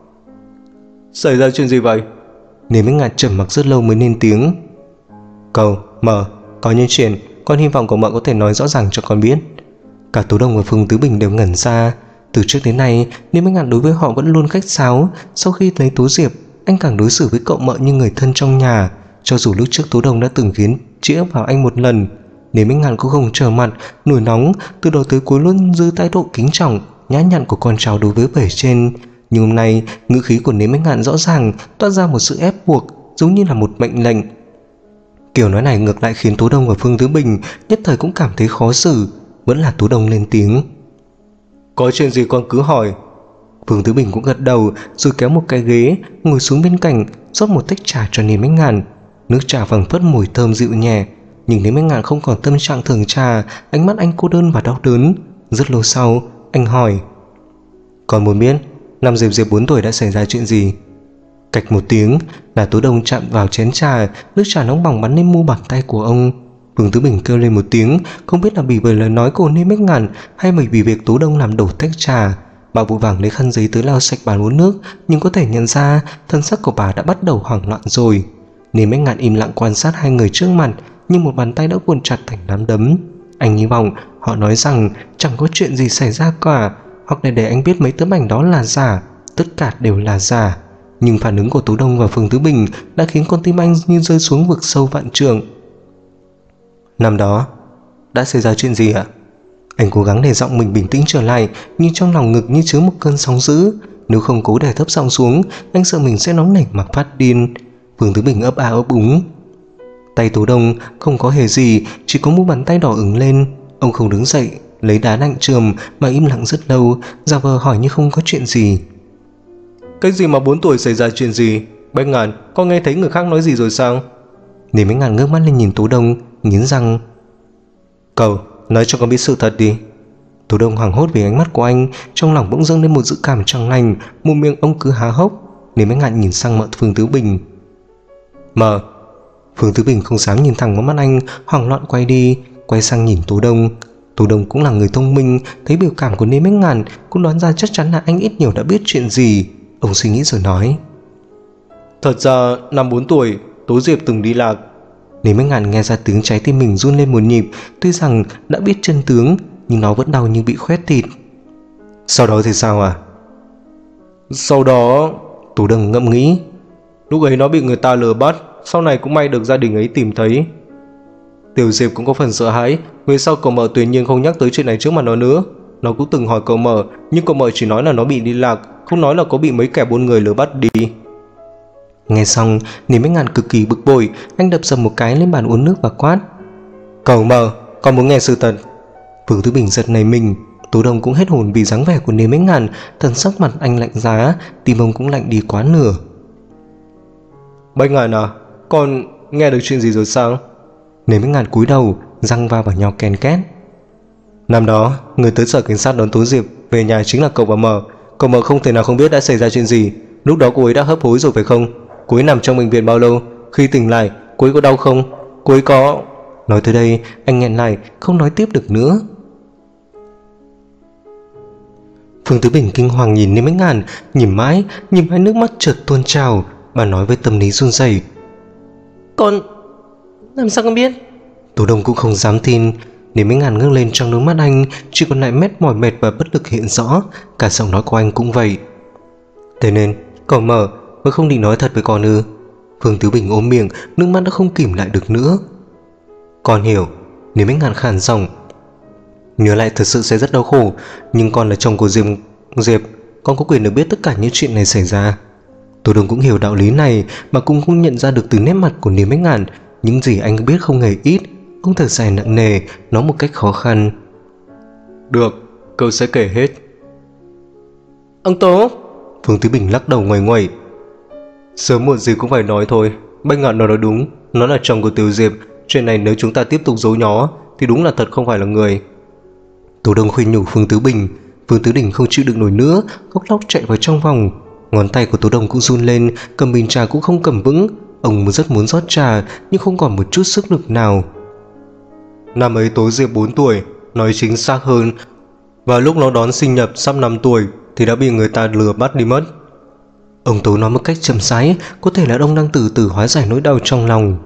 Xảy ra chuyện gì vậy? Lý Bách Ngạn trầm mặc rất lâu mới lên tiếng. Cậu, Mợ, có những chuyện con hy vọng cậu Mợ có thể nói rõ ràng cho con biết. Cả Tố Đông và Vương Tứ Bình đều ngẩn ra. Từ trước đến nay, Lý Bách Ngạn đối với họ vẫn luôn khách sáo. Sau khi lấy Tố Diệp, anh càng đối xử với cậu Mợ như người thân trong nhà. Cho dù lúc trước Tố Đông đã từng khiến chĩa vào anh một lần, Lý Bách Ngạn cũng không trở mặt, nổi nóng, từ đầu tới cuối luôn giữ thái độ kính trọng, nhã nhặn của con cháu đối với bề trên. Nhưng hôm nay, ngữ khí của Lý Bách Ngạn rõ ràng toát ra một sự ép buộc, giống như là một mệnh lệnh. Kiểu nói này ngược lại khiến Tố Đông và Phương Tứ Bình nhất thời cũng cảm thấy khó xử. Vẫn là Tố Đông lên tiếng. Có chuyện gì con cứ hỏi. Phương Tứ Bình cũng gật đầu, rồi kéo một cái ghế ngồi xuống bên cạnh, rót một tách trà cho Lý Bách Ngạn. Nước trà phảng phất mùi thơm dịu nhẹ. Nhưng Lý Bách Ngạn không còn tâm trạng thưởng trà, ánh mắt anh cô đơn và đau đớn. Rất lâu sau, anh hỏi. Con muốn biết năm Diệp 4 tuổi đã xảy ra chuyện gì? Cạch một tiếng là Tố Đông chạm vào chén trà, nước trà nóng bỏng bắn lên mu bàn tay của ông. Vương Tứ Bình kêu lên một tiếng, không biết là vì bởi lời nói của Lý Bách Ngạn hay bởi vì việc Tố Đông làm đổ tách trà. Bà vội vàng lấy khăn giấy tới lau sạch bàn uống nước, nhưng có thể nhận ra thân sắc của bà đã bắt đầu hoảng loạn rồi. Lý Bách Ngạn im lặng quan sát hai người trước mặt, nhưng một bàn tay đã cuộn chặt thành nắm đấm. Anh hy vọng họ nói rằng chẳng có chuyện gì xảy ra cả, hoặc để anh biết mấy tấm ảnh đó là giả, tất cả đều là giả. Nhưng phản ứng của Tố Đông và Phương Tứ Bình đã khiến con tim anh như rơi xuống vực sâu vạn trượng. Năm đó đã xảy ra chuyện gì ạ? Anh cố gắng để giọng mình bình tĩnh trở lại, nhưng trong lòng ngực như chứa một cơn sóng dữ. Nếu không cố để thấp giọng xuống, anh sợ mình sẽ nóng nảy mà phát điên. Phương Tứ Bình ấp a ấp úng. Tay Tố Đông không có hề gì, chỉ có mu bàn tay đỏ ửng lên. Ông không đứng dậy, lấy đá nặng chườm mà im lặng rất lâu, giả vờ hỏi như không có chuyện gì. Cái gì mà 4 tuổi xảy ra chuyện gì? Bách Ngạn, con nghe thấy người khác nói gì rồi sao? Lý Bách Ngạn ngước mắt lên nhìn Tố Đông, nghiến răng. Cậu, nói cho con biết sự thật đi. Tố Đông hoảng hốt vì ánh mắt của anh, trong lòng bỗng dâng lên một dự cảm chẳng lành, một miệng ông cứ há hốc. Lý Bách Ngạn nhìn sang Mợ Phương Tứ Bình. Mợ. Phương Tứ Bình không dám nhìn thẳng vào mắt anh, hoảng loạn quay đi, quay sang nhìn Tố Đông. Tố Đông cũng là người thông minh, thấy biểu cảm của Lý Bách Ngạn cũng đoán ra chắc chắn là anh ít nhiều đã biết chuyện gì. Ông suy nghĩ rồi nói. Thật ra năm 4 tuổi Tố Diệp từng đi lạc. Lý Bách Ngạn nghe ra tiếng trái tim mình run lên một nhịp. Tuy rằng đã biết chân tướng, nhưng nó vẫn đau như bị khoét thịt. Sau đó thì sao à? Sau đó Tố Đông ngẫm nghĩ. Lúc ấy nó bị người ta lừa bắt, sau này cũng may được gia đình ấy tìm thấy. Tiểu Diệp cũng có phần sợ hãi. Về sau cậu Mợ tuyệt nhiên không nhắc tới chuyện này trước mặt nó nữa. Nó cũng từng hỏi cậu Mợ, nhưng cậu Mợ chỉ nói là nó bị đi lạc, không nói là có bị mấy kẻ buôn người lừa bắt đi. Nghe xong, Lý Bách Ngạn cực kỳ bực bội. Anh đập dầm một cái lên bàn uống nước và quát. Cậu Mợ, con muốn nghe sự thật. Phương Tứ Bình giật nảy mình. Tố Đông cũng hết hồn vì dáng vẻ của Lý Bách Ngạn. Thần sắc mặt anh lạnh giá, tim ông cũng lạnh đi quá nửa. Bách Ngạn à, con nghe được chuyện gì rồi sao? Lý Bách Ngạn cúi đầu, răng va vào nhau ken két. Năm đó, người tới sở cảnh sát đón Tố Diệp về nhà chính là cậu và Mợ. Cậu Mợ không thể nào không biết đã xảy ra chuyện gì. Lúc đó cô ấy đã hấp hối rồi phải không? Cô ấy nằm trong bệnh viện bao lâu? Khi tỉnh lại, cô ấy có đau không? Cô ấy có... Nói tới đây, anh nghẹn lại, không nói tiếp được nữa. Phương Tứ Bình kinh hoàng nhìn Lý Bách Ngạn, nhìn mãi nước mắt chợt tuôn trào. Bà nói với tâm lý run rẩy. Con... làm sao con biết? Tố Đông cũng không dám tin. Lý Bách Ngạn ngước lên, trong đôi mắt anh chỉ còn lại mỏi mệt và bất lực hiện rõ. Cả giọng nói của anh cũng vậy. Thế nên cậu Mợ mới không định nói thật với con ư? Phương Tứ Bình ôm miệng, nước mắt đã không kìm lại được nữa. Con hiểu. Lý Bách Ngạn khàn giọng. Nhớ lại thật sự sẽ rất đau khổ, nhưng con là chồng của Diệp, con có quyền được biết tất cả những chuyện này xảy ra. Tố Đông cũng hiểu đạo lý này, mà cũng không nhận ra được từ nét mặt của Lý Bách Ngạn. Những gì anh biết không hề ít. Ông thở dài nặng nề, nói một cách khó khăn. Được, cậu sẽ kể hết. Ông Tố. Phương Tứ Bình lắc đầu nguầy nguậy. Sớm muộn gì cũng phải nói thôi. Bách Ngạn nó nói đúng, nó là chồng của Tiểu Diệp. Chuyện này nếu chúng ta tiếp tục giấu nhó thì đúng là thật không phải là người. Tố Đông khuyên nhủ Phương Tứ Bình. Phương Tứ Đình không chịu đựng nổi nữa, khóc lóc chạy vào trong vòng. Ngón tay của Tố Đông cũng run lên, cầm bình trà cũng không cầm vững. Ông rất muốn rót trà nhưng không còn một chút sức lực nào. Năm ấy Tố Diệp 4 tuổi, nói chính xác hơn, và lúc nó đón sinh nhật sắp 5 tuổi thì đã bị người ta lừa bắt đi mất. Ông Tố nói một cách chậm rãi, có thể là ông đang từ từ hóa giải nỗi đau trong lòng.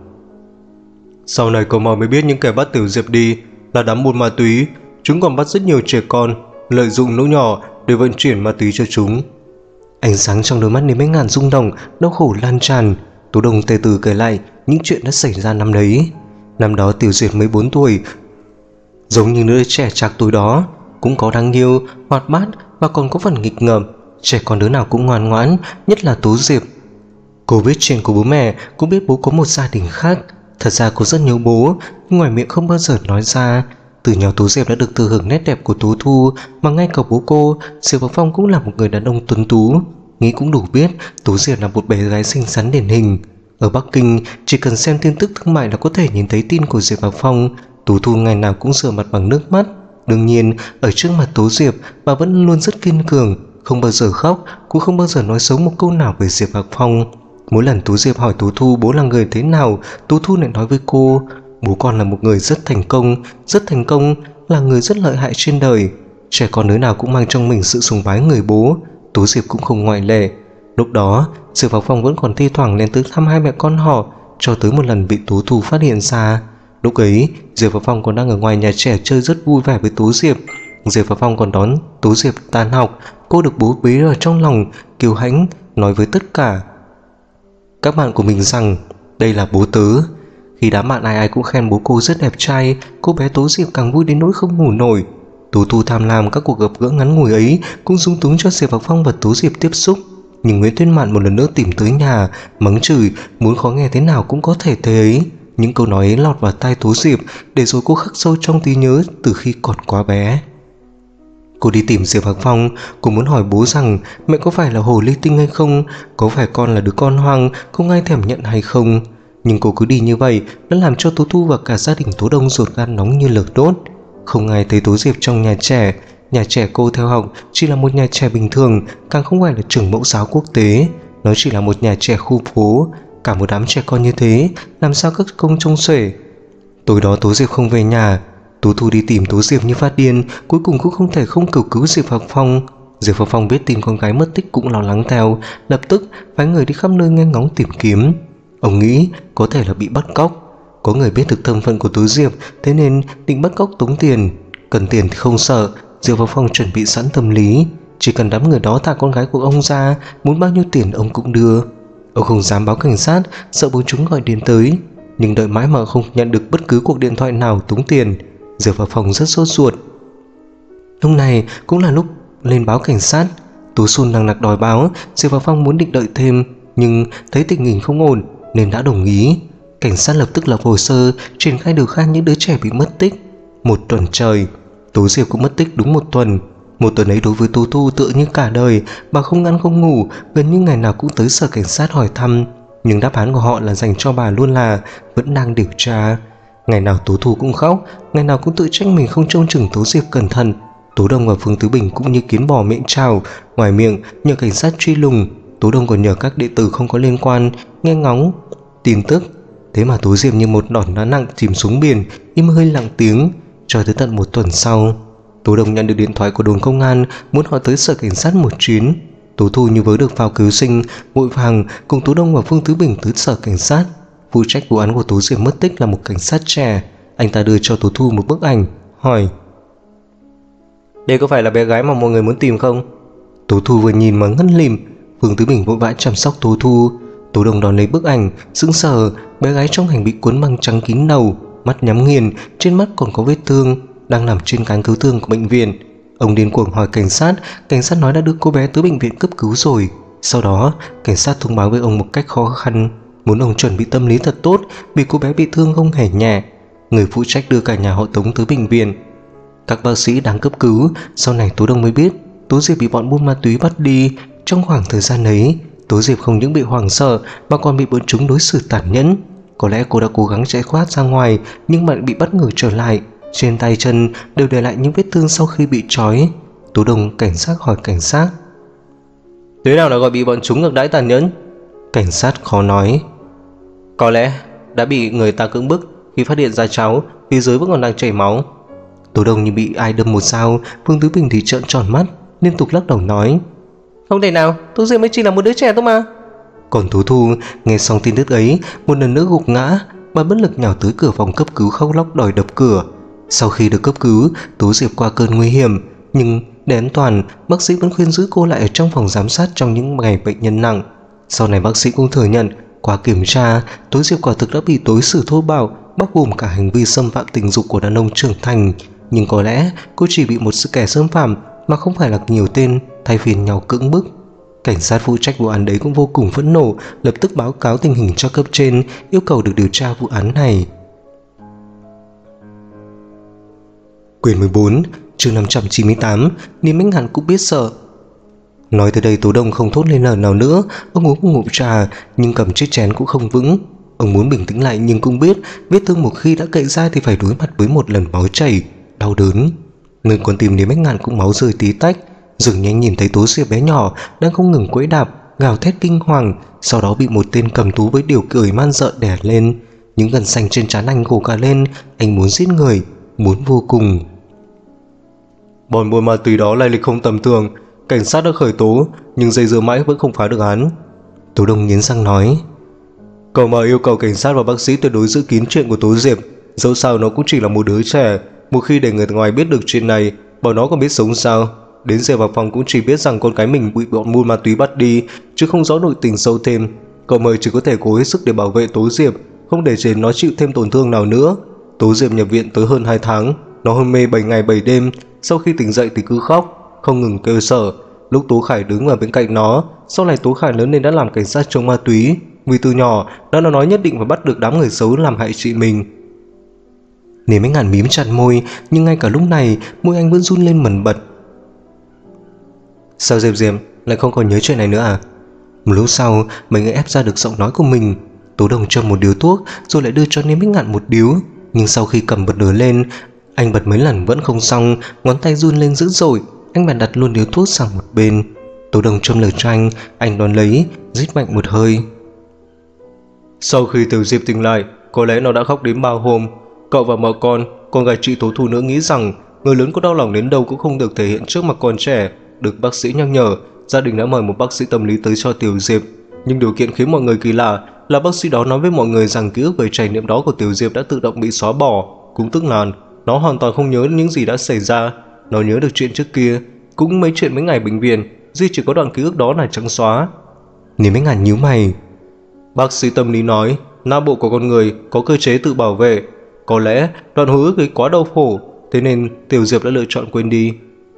Sau này cậu mò mới biết những kẻ bắt Tiểu Diệp đi là đám buôn ma túy. Chúng còn bắt rất nhiều trẻ con, lợi dụng lũ nhỏ để vận chuyển ma túy cho chúng. Ánh sáng trong đôi mắt Niêm Bách Ngạn rung động, đau khổ lan tràn. Tố Đông từ từ kể lại những chuyện đã xảy ra năm đấy. Năm đó Tiểu Diệp mới 4 tuổi, giống như đứa trẻ trạc tuổi đó, cũng có đáng yêu, hoạt bát và còn có phần nghịch ngợm. Trẻ con đứa nào cũng ngoan ngoãn, nhất là Tố Diệp. Cô biết chuyện của bố mẹ, cũng biết bố có một gia đình khác. Thật ra cô rất nhớ bố, nhưng ngoài miệng không bao giờ nói ra. Từ nhỏ Tố Diệp đã được thừa hưởng nét đẹp của Tố Thu, mà ngay cả bố cô, Diệp Bạc Phong cũng là một người đàn ông tuấn tú. Nghĩ cũng đủ biết Tố Diệp là một bé gái xinh xắn điển hình. Ở Bắc Kinh, chỉ cần xem tin tức thương mại là có thể nhìn thấy tin của Diệp Bạc Phong. Tố Thu ngày nào cũng rửa mặt bằng nước mắt. Đương nhiên, ở trước mặt Tố Diệp, bà vẫn luôn rất kiên cường, không bao giờ khóc, cũng không bao giờ nói xấu một câu nào về Diệp Bạc Phong. Mỗi lần Tố Diệp hỏi Tố Thu bố là người thế nào, Tố Thu lại nói với cô, bố con là một người rất thành công, là người rất lợi hại trên đời. Trẻ con đứa nào cũng mang trong mình sự sùng bái người bố, Tố Diệp cũng không ngoại lệ. Lúc đó, Diệp Bạc Phong vẫn còn thi thoảng lên tới thăm hai mẹ con họ, cho tới một lần bị Tố Thu phát hiện ra. Lúc ấy, Diệp Bạc Phong còn đang ở ngoài nhà trẻ chơi rất vui vẻ với Tố Diệp. Diệp Bạc Phong còn đón Tố Diệp tan học, cô được bố bế ở trong lòng, kiêu hãnh nói với tất cả các bạn của mình rằng đây là bố tớ. Khi đám bạn ai ai cũng khen bố cô rất đẹp trai, cô bé Tố Diệp càng vui đến nỗi không ngủ nổi. Tố Thu tham lam các cuộc gặp gỡ ngắn ngủi ấy cũng dung túng cho Diệp Bạc Phong và Tố Diệp tiếp xúc. Nhưng Nguyễn Tuyên Mạn một lần nữa tìm tới nhà, mắng chửi, muốn khó nghe thế nào cũng có thể thế ấy. Những câu nói ấy lọt vào tai Tố Diệp, để rồi cô khắc sâu trong trí nhớ từ khi còn quá bé. Cô đi tìm Diệp Bạc Phong, cô muốn hỏi bố rằng mẹ có phải là hồ ly tinh hay không, có phải con là đứa con hoang không ai thèm nhận hay không. Nhưng cô cứ đi như vậy đã làm cho Tố Thu và cả gia đình Tố Đông ruột gan nóng như lửa đốt. Không ai thấy Tố Diệp trong nhà trẻ cô theo học chỉ là một nhà trẻ bình thường, càng không phải là trường mẫu giáo quốc tế. Nó chỉ là một nhà trẻ khu phố. Cả một đám trẻ con như thế, làm sao các công trông xuể. Tối đó Tố Diệp không về nhà. Tố Thu đi tìm Tố Diệp như phát điên, cuối cùng cũng không thể không cầu cứu Diệp Bạc Phong. Diệp Bạc Phong biết tin con gái mất tích cũng lo lắng theo, lập tức phái người đi khắp nơi nghe ngóng tìm kiếm. Ông nghĩ có thể là bị bắt cóc. Có người biết được thân phận của Tố Diệp, thế nên định bắt cóc tống tiền. Cần tiền thì không sợ, Diệp Bạc Phong chuẩn bị sẵn tâm lý. Chỉ cần đám người đó thả con gái của ông ra, muốn bao nhiêu tiền ông cũng đưa. Ông không dám báo cảnh sát, sợ bố chúng gọi điện tới. Nhưng đợi mãi mà không nhận được bất cứ cuộc điện thoại nào tống tiền. Diệp Bạc Phong rất sốt ruột. Lúc này cũng là lúc lên báo cảnh sát. Tú Xuân đang nặc đòi báo. Diệp Bạc Phong muốn định đợi thêm, nhưng thấy tình hình không ổn nên đã đồng ý. Cảnh sát lập tức lập hồ sơ, triển khai điều tra những đứa trẻ bị mất tích. Một tuần trời, Tố Diệp cũng mất tích đúng một tuần. Một tuần ấy đối với Tố Thu tựa như cả đời. Bà không ăn không ngủ, gần như ngày nào cũng tới sở cảnh sát hỏi thăm. Nhưng đáp án của họ là dành cho bà luôn là vẫn đang điều tra. Ngày nào Tố Thu cũng khóc, ngày nào cũng tự trách mình không trông chừng Tố Diệp cẩn thận. Tố Đông và Phương Tứ Bình cũng như kiến bò miệng trào, ngoài miệng nhờ cảnh sát truy lùng. Tố Đông còn nhờ các đệ tử không có liên quan nghe ngóng tin tức. Thế mà Tố Diệp như một đòn đá nặng chìm xuống biển, im hơi lặng tiếng. Cho tới tận một tuần sau, Tố Đông nhận được điện thoại của đồn công an muốn họ tới sở cảnh sát một chuyến. Tố Thu như vớ được phao cứu sinh, vội vàng cùng Tố Đông và Phương Tứ Bình tới sở cảnh sát. Phụ trách vụ án của Tố Diệp mất tích là một cảnh sát trẻ. Anh ta đưa cho Tố Thu một bức ảnh, hỏi: đây có phải là bé gái mà mọi người muốn tìm không? Tố Thu vừa nhìn mà ngất lịm. Phương Tứ Bình vội vã chăm sóc Tố Thu. Tố Đông đón lấy bức ảnh, sững sờ. Bé gái trong ảnh bị cuốn băng trắng kín đầu, mắt nhắm nghiền, trên mắt còn có vết thương, đang nằm trên cáng cứu thương của bệnh viện. Ông điên cuồng hỏi cảnh sát nói đã đưa cô bé tới bệnh viện cấp cứu rồi. Sau đó cảnh sát thông báo với ông một cách khó khăn, muốn ông chuẩn bị tâm lý thật tốt vì cô bé bị thương không hề nhẹ. Người phụ trách đưa cả nhà họ Tống tới bệnh viện. Các bác sĩ đang cấp cứu. Sau này Tố Đông mới biết Tố Diệp bị bọn buôn ma túy bắt đi. Trong khoảng thời gian ấy, Tố Diệp không những bị hoảng sợ mà còn bị bọn chúng đối xử tàn nhẫn. Có lẽ cô đã cố gắng chạy thoát ra ngoài nhưng mà bị bất ngờ trở lại. Trên tay chân đều để lại những vết thương sau khi bị trói. Tú Đồng cảnh sát hỏi cảnh sát: Thế nào là gọi bị bọn chúng ngược đãi tàn nhẫn? Cảnh sát khó nói: Có lẽ đã bị người ta cưỡng bức. Khi phát hiện ra cháu, phía dưới vẫn còn đang chảy máu. Tú Đồng như bị ai đâm một dao. Vương Tứ Bình thì trợn tròn mắt, liên tục lắc đầu nói: Không thể nào, Tú Diệp mới chỉ là một đứa trẻ thôi mà. Còn Tú Thu nghe xong tin tức ấy, một lần nữa gục ngã. Bà bất lực nhào tới cửa phòng cấp cứu khóc lóc đòi đập cửa. Sau khi được cấp cứu, Tú Diệp qua cơn nguy hiểm, nhưng để an toàn, bác sĩ vẫn khuyên giữ cô lại ở trong phòng giám sát trong những ngày bệnh nhân nặng. Sau này bác sĩ cũng thừa nhận, qua kiểm tra, Tú Diệp quả thực đã bị đối xử thô bạo, bao gồm cả hành vi xâm phạm tình dục của đàn ông trưởng thành. Nhưng có lẽ cô chỉ bị một sự kẻ xâm phạm mà không phải là nhiều tên thay phiên nhau cưỡng bức. Cảnh sát phụ trách vụ án đấy cũng vô cùng phẫn nộ, lập tức báo cáo tình hình cho cấp trên, yêu cầu được điều tra vụ án này. Quyển 14, chương 598, Niềm Minh Hàn cũng biết sợ. Nói tới đây Tố Đông không thốt lên lời nào nữa. Ông uống một ngụm trà nhưng cầm chiếc chén cũng không vững. Ông muốn bình tĩnh lại nhưng cũng biết vết thương một khi đã cậy ra thì phải đối mặt với một lần máu chảy đau đớn. Nơi con tim Niềm Minh Hàn cũng máu rơi tí tách. Dường nhanh nhìn thấy Tố Diệp bé nhỏ đang không ngừng quẫy đạp, gào thét kinh hoàng, sau đó bị một tên cầm thú với điều cười man dợ đè lên. Những gân xanh trên trán anh gồ cả lên. Anh muốn giết người, muốn vô cùng. Bọn buôn ma túy đó lai lịch không tầm thường. Cảnh sát đã khởi tố nhưng dây dưa mãi vẫn không phá được án. Tố Đông nghiến răng nói: Cậu mà yêu cầu cảnh sát và bác sĩ tuyệt đối giữ kín chuyện của Tố Diệp. Dẫu sao nó cũng chỉ là một đứa trẻ. Một khi để người ngoài biết được chuyện này, bọn nó còn biết sống sao. Đến giờ vào phòng cũng chỉ biết rằng con cái mình bị bọn buôn ma túy bắt đi, chứ không rõ nội tình sâu thêm. Cậu mời chỉ có thể cố hết sức để bảo vệ Tố Diệp, không để trên nó chịu thêm tổn thương nào nữa. Tố Diệp nhập viện tới hơn 2 tháng. Nó hôn mê 7 ngày 7 đêm. Sau khi tỉnh dậy thì cứ khóc, không ngừng kêu sợ. Lúc Tố Khải đứng ở bên cạnh nó. Sau này Tố Khải lớn lên đã làm cảnh sát chống ma túy. Vì từ nhỏ nó nói nhất định phải bắt được đám người xấu làm hại chị mình. Niềm Minh Hàn mím chặt môi, nhưng ngay cả lúc này môi anh vẫn run lên mẩn bật. Sao Diệp lại không còn nhớ chuyện này nữa à? Một lúc sau mấy người ép ra được giọng nói của mình. Tố Đồng châm một điếu thuốc rồi lại đưa cho Niềm Minh Hàn một điếu. Nhưng sau khi cầm bật lửa lên, anh bật mấy lần vẫn không xong, ngón tay run lên dữ dội. Anh bèn đặt luôn điếu thuốc sang một bên. Tố Đồng châm lửa cho anh đón lấy, rít mạnh một hơi. Sau khi Tiểu Diệp tỉnh lại, có lẽ nó đã khóc đến 3 hôm. Cậu và mợ con gái chị Tố Thu nữa nghĩ rằng người lớn có đau lòng đến đâu cũng không được thể hiện trước mặt con trẻ. Được bác sĩ nhắc nhở, gia đình đã mời một bác sĩ tâm lý tới cho Tiểu Diệp. Nhưng điều kiện khiến mọi người kỳ lạ là bác sĩ đó nói với mọi người rằng ký ức về trải nghiệm đó của Tiểu Diệp đã tự động bị xóa bỏ. Cũng tức là nó hoàn toàn không nhớ những gì đã xảy ra. Nó nhớ được chuyện trước kia, cũng mấy chuyện mấy ngày bệnh viện, duy chỉ có đoạn ký ức đó là trắng xóa. Niềm Minh Hàn nhíu mày. Bác sĩ tâm lý nói não bộ của con người có cơ chế tự bảo vệ. Có lẽ đoạn hồi ức ấy quá đau khổ, thế nên Tiểu Diệp đã lựa chọn quên đi.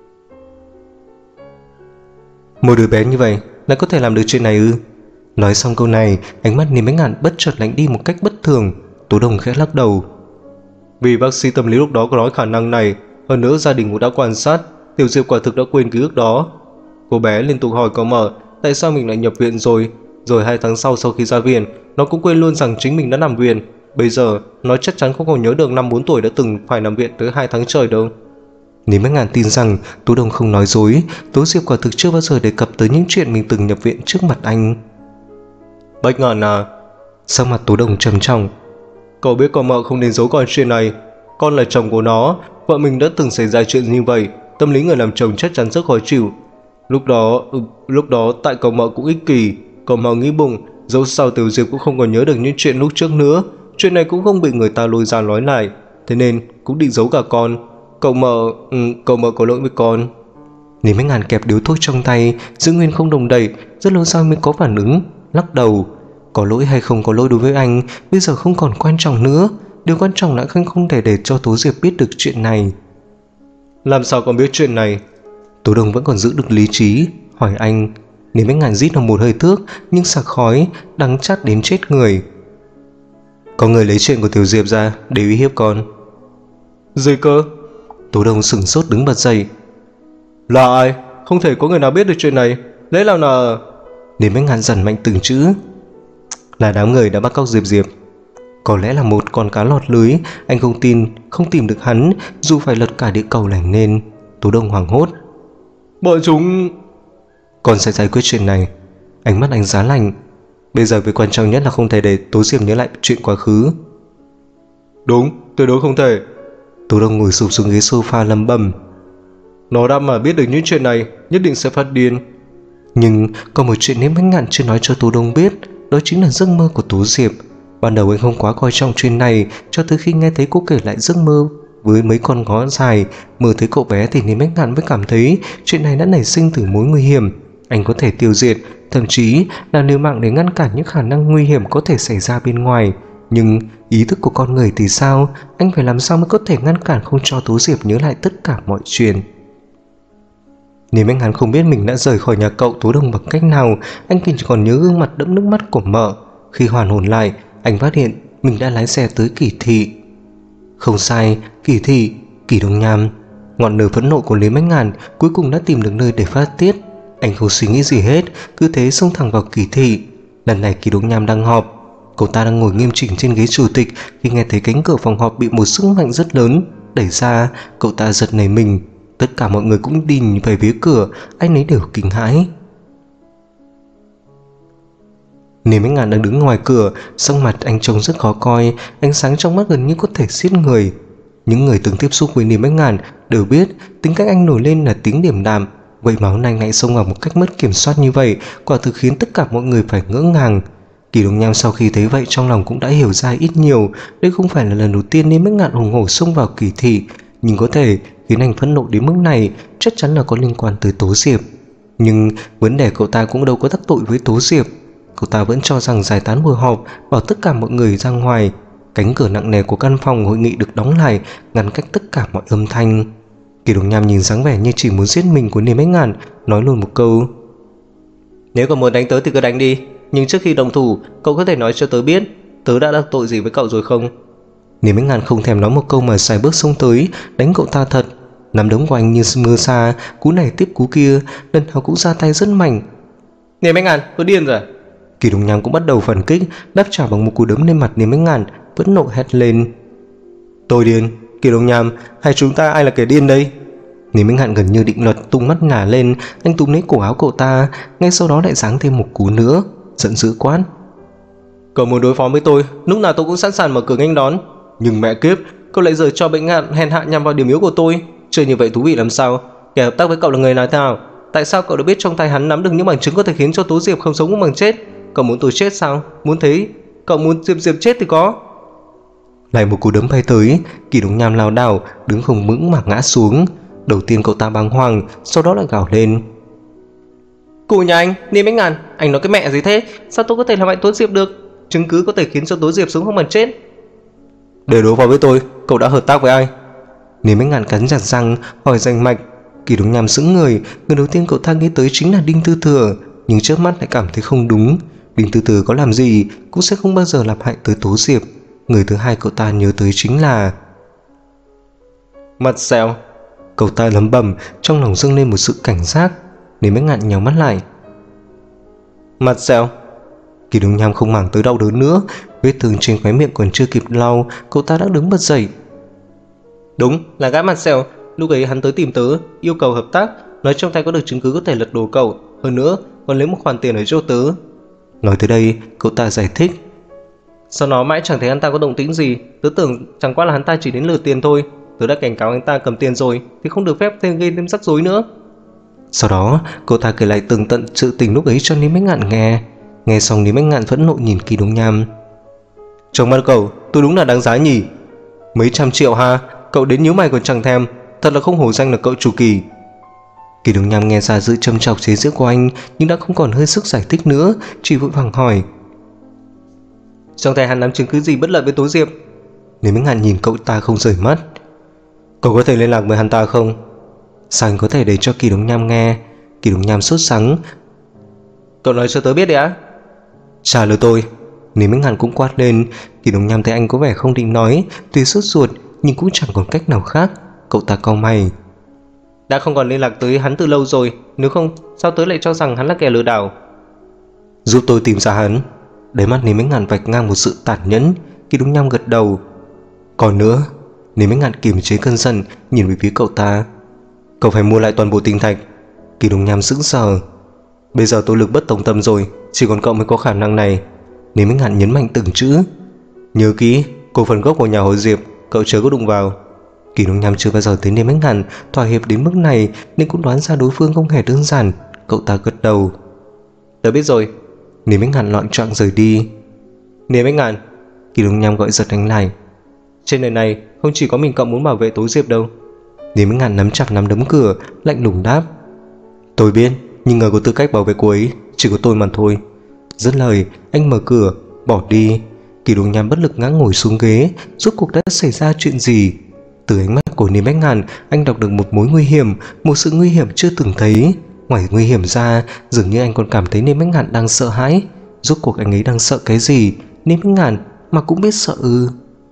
Một đứa bé như vậy lại có thể làm được chuyện này ư? Nói xong câu này, ánh mắt Niềm Minh Hàn bất chợt lạnh đi một cách bất thường. Tố Đồng khẽ lắc đầu. Vì bác sĩ tâm lý lúc đó có nói khả năng này, hơn nữa gia đình cũng đã quan sát, Tiểu Diệp quả thực đã quên ký ức đó. Cô bé liên tục hỏi cậu mợ tại sao mình lại nhập viện rồi 2 tháng sau khi ra viện, nó cũng quên luôn rằng chính mình đã nằm viện. Bây giờ nó chắc chắn không còn nhớ được năm 4 tuổi đã từng phải nằm viện tới 2 tháng trời đâu. Niềm Minh Hàn tin rằng Tú Đồng không nói dối. Tố Diệp quả thực chưa bao giờ đề cập tới những chuyện mình từng nhập viện trước mặt anh. Bách Ngạn à? Sắc mặt Tú Đồng trầm trọng. Cậu biết con mợ không nên giấu con chuyện này. Con là chồng của nó, vợ mình đã từng xảy ra chuyện như vậy, tâm lý người làm chồng chắc chắn rất khó chịu. Lúc đó tại cậu mợ cũng ích kỷ, cậu mợ nghĩ bụng, dẫu sao Tiểu Diệp cũng không còn nhớ được những chuyện lúc trước nữa, chuyện này cũng không bị người ta lôi ra nói lại, thế nên cũng định giấu cả con. Cậu mợ có lỗi với con. Niềm Minh Hàn kẹp điếu thuốc trong tay, giữ nguyên không đồng đậy, rất lâu sau mới có phản ứng, lắc đầu. Có lỗi hay không có lỗi đối với anh bây giờ không còn quan trọng nữa. Điều quan trọng là anh không thể để cho Tố Diệp biết được chuyện này. Làm sao con biết chuyện này? Tố Đồng vẫn còn giữ được lý trí, hỏi anh. Niềm Minh Hàn rít vào một hơi thuốc, nhưng sặc khói, đắng chát đến chết người. Có người lấy chuyện của Tiểu Diệp ra để uy hiếp con. Gì cơ? Tố Đồng sửng sốt đứng bật dậy. Là ai? Không thể có người nào biết được chuyện này. Lẽ nào là... Nên Bách Ngạn dằn mạnh từng chữ. Là đám người đã bắt cóc Diệp Diệp. Có lẽ là một con cá lọt lưới. Anh không tin, không tìm được hắn, dù phải lật cả địa cầu lành nên. Tú Đông hoảng hốt. Bọn chúng... Con sẽ giải quyết chuyện này. Ánh mắt anh giá lạnh. Bây giờ việc quan trọng nhất là không thể để Tố Diệp nhớ lại chuyện quá khứ. Đúng, tuyệt đối không thể. Tú Đông ngồi sụp xuống ghế sofa lẩm bẩm. Nó đã mà biết được những chuyện này, nhất định sẽ phát điên. Nhưng có một chuyện nếu Bách Ngạn chưa nói cho Tú Đông biết, đó chính là giấc mơ của Tố Diệp. Ban đầu anh không quá coi trọng chuyện này, cho tới khi nghe thấy cô kể lại giấc mơ với mấy con ngó dài, mơ thấy cậu bé thì nên Bách Ngạn mới cảm thấy chuyện này đã nảy sinh từ mối nguy hiểm. Anh có thể tiêu diệt, thậm chí là liều mạng để ngăn cản những khả năng nguy hiểm có thể xảy ra bên ngoài. Nhưng ý thức của con người thì sao? Anh phải làm sao mới có thể ngăn cản không cho Tố Diệp nhớ lại tất cả mọi chuyện? Nếu anh hắn không biết mình đã rời khỏi nhà cậu Tú Đông bằng cách nào, anh chỉ còn nhớ gương mặt đẫm nước mắt của mợ. Khi hoàn hồn lại, anh phát hiện mình đã lái xe tới Kỳ Thị. Không sai, Kỳ Thị, Kỳ Đông Nham. Ngọn lửa phẫn nộ của Lý Bách Ngạn cuối cùng đã tìm được nơi để phát tiết. Anh không suy nghĩ gì hết, cứ thế xông thẳng vào Kỳ Thị. Lần này Kỳ Đông Nham đang họp. Cậu ta đang ngồi nghiêm chỉnh trên ghế chủ tịch khi nghe thấy cánh cửa phòng họp bị một sức mạnh rất lớn đẩy ra. Cậu ta giật nảy mình. Tất cả mọi người cũng nhìn về phía cửa, anh ấy đều kinh hãi. Nếu Bách Ngạn đang đứng ngoài cửa, sắc mặt anh trông rất khó coi, ánh sáng trong mắt gần như có thể giết người. Những người từng tiếp xúc với Niềm Bách Ngạn đều biết tính cách anh nổi lên là tính điềm đạm, vậy mà hôm nay lại xông vào một cách mất kiểm soát như vậy, quả thực khiến tất cả mọi người phải ngỡ ngàng. Kỳ Đông Nham sau khi thấy vậy trong lòng cũng đã hiểu ra ít nhiều, đây không phải là lần đầu tiên Niềm Bách Ngạn hùng hổ xông vào Kỳ Thị, nhưng có thể khiến anh phẫn nộ đến mức này chắc chắn là có liên quan tới Tố Diệp. Nhưng vấn đề cậu ta cũng đâu có đắc tội với Tố Diệp. Cậu ta vẫn cho rằng giải tán buổi họp, bảo tất cả mọi người ra ngoài. Cánh cửa nặng nề của căn phòng hội nghị được đóng lại, ngăn cách tất cả mọi âm thanh. Kỳ Đông Nham nhìn dáng vẻ như chỉ muốn giết mình của Niềm Bách Ngạn, nói luôn một câu. Nếu cậu muốn đánh tớ thì cứ đánh đi, nhưng trước khi đồng thủ, cậu có thể nói cho tớ biết tớ đã đắc tội gì với cậu rồi không? Niềm Bách Ngạn không thèm nói một câu mà xài bước xông tới, đánh cậu ta thật. Nắm đấm của anh như mưa xa, cú này tiếp cú kia, lần nào cũng ra tay rất mạnh. Niềm Bách Ngạn, có điên rồi? Kỳ Đông Nham cũng bắt đầu phản kích, đáp trả bằng một cú đấm lên mặt Niềm Bách Ngạn, vẫn nộ hét lên. Tôi điên, Kỳ Đông Nham, hay chúng ta ai là kẻ điên đây? Niềm Bách Ngạn gần như định luật tung mắt nả lên, anh túm lấy cổ áo cậu ta, ngay sau đó lại giáng thêm một cú nữa, giận dữ quát. Cậu muốn đối phó với tôi, lúc nào tôi cũng sẵn sàng mở cửa nghênh đón. Nhưng mẹ kiếp, cậu lại giờ cho Bách Ngạn hèn hạ nhằm vào điểm yếu của tôi. Chơi như vậy thú vị làm sao? Kẻ hợp tác với cậu là người nào thế nào? Tại sao cậu đã biết trong tay hắn nắm được những bằng chứng có thể khiến cho Tố Diệp không sống cũng bằng chết? Cậu muốn tôi chết sao? Muốn thế? Cậu muốn Diệp chết thì có. Lại một cú đấm bay tới, Kỳ Đông Nham lao đảo, đứng không vững mà ngã xuống. Đầu tiên cậu ta bàng hoàng, sau đó lại gào lên. Cụ nhà anh, Niềm Bách Ngạn, anh nói cái mẹ gì thế? Sao tôi có thể làm hại Tố Diệp được? Chứng cứ có thể khiến cho Tố Diệp sống không bằng chết. Để đối phó với tôi, cậu đã hợp tác với ai? Niềm Bách Ngạn cắn chặt răng, hỏi danh mạch. Kỳ Đông Nham sững người đầu tiên cậu ta nghĩ tới chính là Đinh Tư Thừa, nhưng trước mắt lại cảm thấy không đúng. Đinh Tư Thừa có làm gì cũng sẽ không bao giờ làm hại tới Tố Diệp. Người thứ hai cậu ta nhớ tới chính là Mặt Sẹo. Cậu ta lẩm bẩm, trong lòng dâng lên một sự cảnh giác. Niềm Bách Ngạn nhào mắt lại. Mặt Sẹo. Kỳ Đông Nham không màng tới đau đớn nữa, vết thương trên khóe miệng còn chưa kịp lau, cậu ta đã đứng bật dậy. Đúng là gã Mặt Sẹo. Lúc ấy hắn tới tìm tớ, yêu cầu hợp tác, nói trong tay có được chứng cứ có thể lật đổ cậu, hơn nữa còn lấy một khoản tiền ở chỗ tớ. Nói tới đây, cậu ta giải thích. Sau đó mãi chẳng thấy hắn ta có động tĩnh gì, tớ tưởng chẳng qua là hắn ta chỉ đến lừa tiền thôi. Tớ đã cảnh cáo anh ta cầm tiền rồi thì không được phép gây thêm rắc rối nữa. Sau đó cậu ta kể lại tường tận sự tình lúc ấy cho Niềm Bách Ngạn nghe. Nghe xong Niềm Bách Ngạn phẫn nộ nhìn Kỳ Đông Nham. Trong mắt cậu tôi đúng là đáng giá nhỉ? Mấy trăm triệu ha, cậu đến nhíu mày còn chẳng thèm, thật là không hổ danh là cậu chủ Kỳ. Kỳ Đông Nham nghe ra sự châm chọc chế giễu của anh, nhưng đã không còn hơi sức giải thích nữa, chỉ vội vàng hỏi. Trong tay hắn nắm chứng cứ gì bất lợi với Tố Diệp? Niềm Bách Ngạn nhìn cậu ta không rời mắt. Cậu có thể liên lạc với hắn ta không? Sao anh có thể để cho Kỳ Đông Nham nghe? Kỳ Đông Nham sốt sắng. Cậu nói cho tớ biết đi á. Trả lời tôi. Niềm Bách Ngạn cũng quát lên. Kỳ Đông Nham thấy anh có vẻ không định nói, tuy sốt ruột nhưng cũng chẳng còn cách nào khác. Cậu ta cau mày. Đã không còn liên lạc tới hắn từ lâu rồi, nếu không sao tớ lại cho rằng hắn là kẻ lừa đảo? Giúp tôi tìm ra hắn. Đáy mắt Lý Mách Ngạn vạch ngang một sự tàn nhẫn. Kỳ Đông Nham gật đầu. Còn nữa. Lý Mách Ngạn kiềm chế cơn giận, nhìn về phía cậu ta. Cậu phải mua lại toàn bộ tinh thạch. Kỳ Đông Nham sững sờ. Bây giờ tôi lực bất tòng tâm rồi, chỉ còn cậu mới có khả năng này. Lý Mách Ngạn nhấn mạnh từng chữ. Nhớ kỹ, cổ phần gốc của nhà họ Diệp cậu chớ có đụng vào. Kỳ Đông Nham chưa bao giờ thấy Lý Mách Ngạn thỏa hiệp đến mức này, nên cũng đoán ra đối phương không hề đơn giản. Cậu ta gật đầu. Tớ biết rồi. Lý Mách Ngạn loạng choạng rời đi. Lý Mách Ngạn, Kỳ Đông Nham gọi giật anh lại. Trên đời này không chỉ có mình cậu muốn bảo vệ Tố Diệp đâu. Lý Mách Ngạn nắm chặt nắm đấm cửa, lạnh lùng đáp. Tôi biết, nhưng người có tư cách bảo vệ cô ấy chỉ có tôi mà thôi. Dứt lời, anh mở cửa bỏ đi. Kỳ Đông Nham bất lực ngã ngồi xuống ghế. Rốt cuộc đã xảy ra chuyện gì? Từ ánh mắt của Lý Mách Ngạn, anh đọc được một mối nguy hiểm, một sự nguy hiểm chưa từng thấy. Ngoài nguy hiểm ra, dường như anh còn cảm thấy Lý Mách Ngạn đang sợ hãi. Rốt cuộc anh ấy đang sợ cái gì? Lý Mách Ngạn mà cũng biết sợ ư?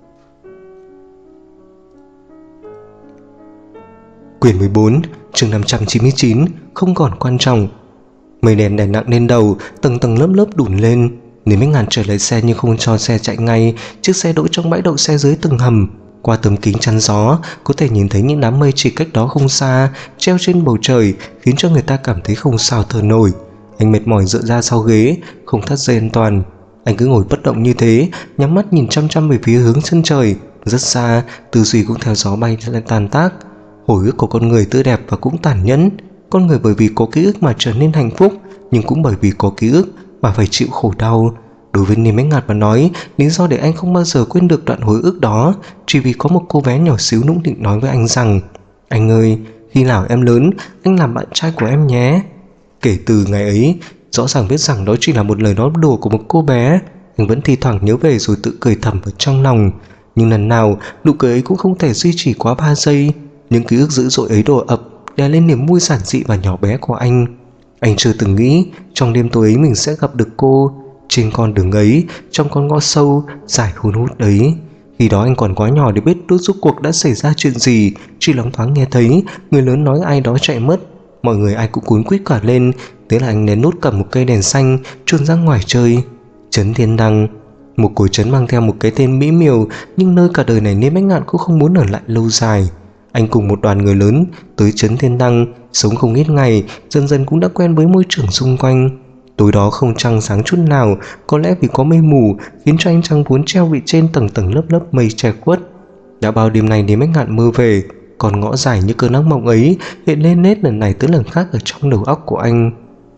Quyển 14, chương 599, không còn quan trọng. Mây đèn đè nặng lên đầu, tầng tầng lớp lớp đùn lên. Lý Mách Ngạn trở lại xe nhưng không cho xe chạy ngay. Chiếc xe đỗ trong bãi đậu xe dưới tầng hầm. Qua tấm kính chắn gió, có thể nhìn thấy những đám mây chỉ cách đó không xa, treo trên bầu trời, khiến cho người ta cảm thấy không sao thở nổi. Anh mệt mỏi dựa ra sau ghế, không thắt dây an toàn. Anh cứ ngồi bất động như thế, nhắm mắt nhìn chăm chăm về phía hướng chân trời. Rất xa, tư duy cũng theo gió bay lên tan tác. Hồi ức của con người tươi đẹp và cũng tàn nhẫn. Con người bởi vì có ký ức mà trở nên hạnh phúc, nhưng cũng bởi vì có ký ức mà phải chịu khổ đau. Đối với Lý Mách Ngạn mà nói, lý do để anh không bao giờ quên được đoạn hồi ức đó chỉ vì có một cô bé nhỏ xíu nũng nịu nói với anh rằng: Anh ơi, khi nào em lớn, anh làm bạn trai của em nhé. Kể từ ngày ấy, rõ ràng biết rằng đó chỉ là một lời nói đùa của một cô bé, anh vẫn thi thoảng nhớ về rồi tự cười thầm ở trong lòng. Nhưng lần nào, nụ cười ấy cũng không thể duy trì quá 3 giây. Những ký ức dữ dội ấy đổ ập, đè lên niềm vui giản dị và nhỏ bé của anh. Anh chưa từng nghĩ trong đêm tối ấy mình sẽ gặp được cô. Trên con đường ấy, trong con ngõ sâu dài hun hút ấy. Khi đó anh còn quá nhỏ để biết rốt cuộc đã xảy ra chuyện gì. Chỉ loáng thoáng nghe thấy người lớn nói ai đó chạy mất. Mọi người ai cũng cuống quýt cả lên. Thế là anh lén nút cầm một cây đèn xanh chuồn ra ngoài chơi. Trấn Thiên Đăng, một cổ trấn mang theo một cái tên mỹ miều, nhưng nơi cả đời này Lý Mách Ngạn cũng không muốn ở lại lâu dài. Anh cùng một đoàn người lớn tới Trấn Thiên Đăng, sống không ít ngày, dần dần cũng đã quen với môi trường xung quanh. Tối đó không trăng sáng chút nào, có lẽ vì có mây mù khiến cho anh chẳng muốn treo vị trên tầng tầng lớp lớp mây che khuất. Đã bao đêm nay Lý Mách Ngạn mơ về, còn ngõ dài như cơn ác mộng ấy hiện lên nét lần này tới lần khác ở trong đầu óc của anh.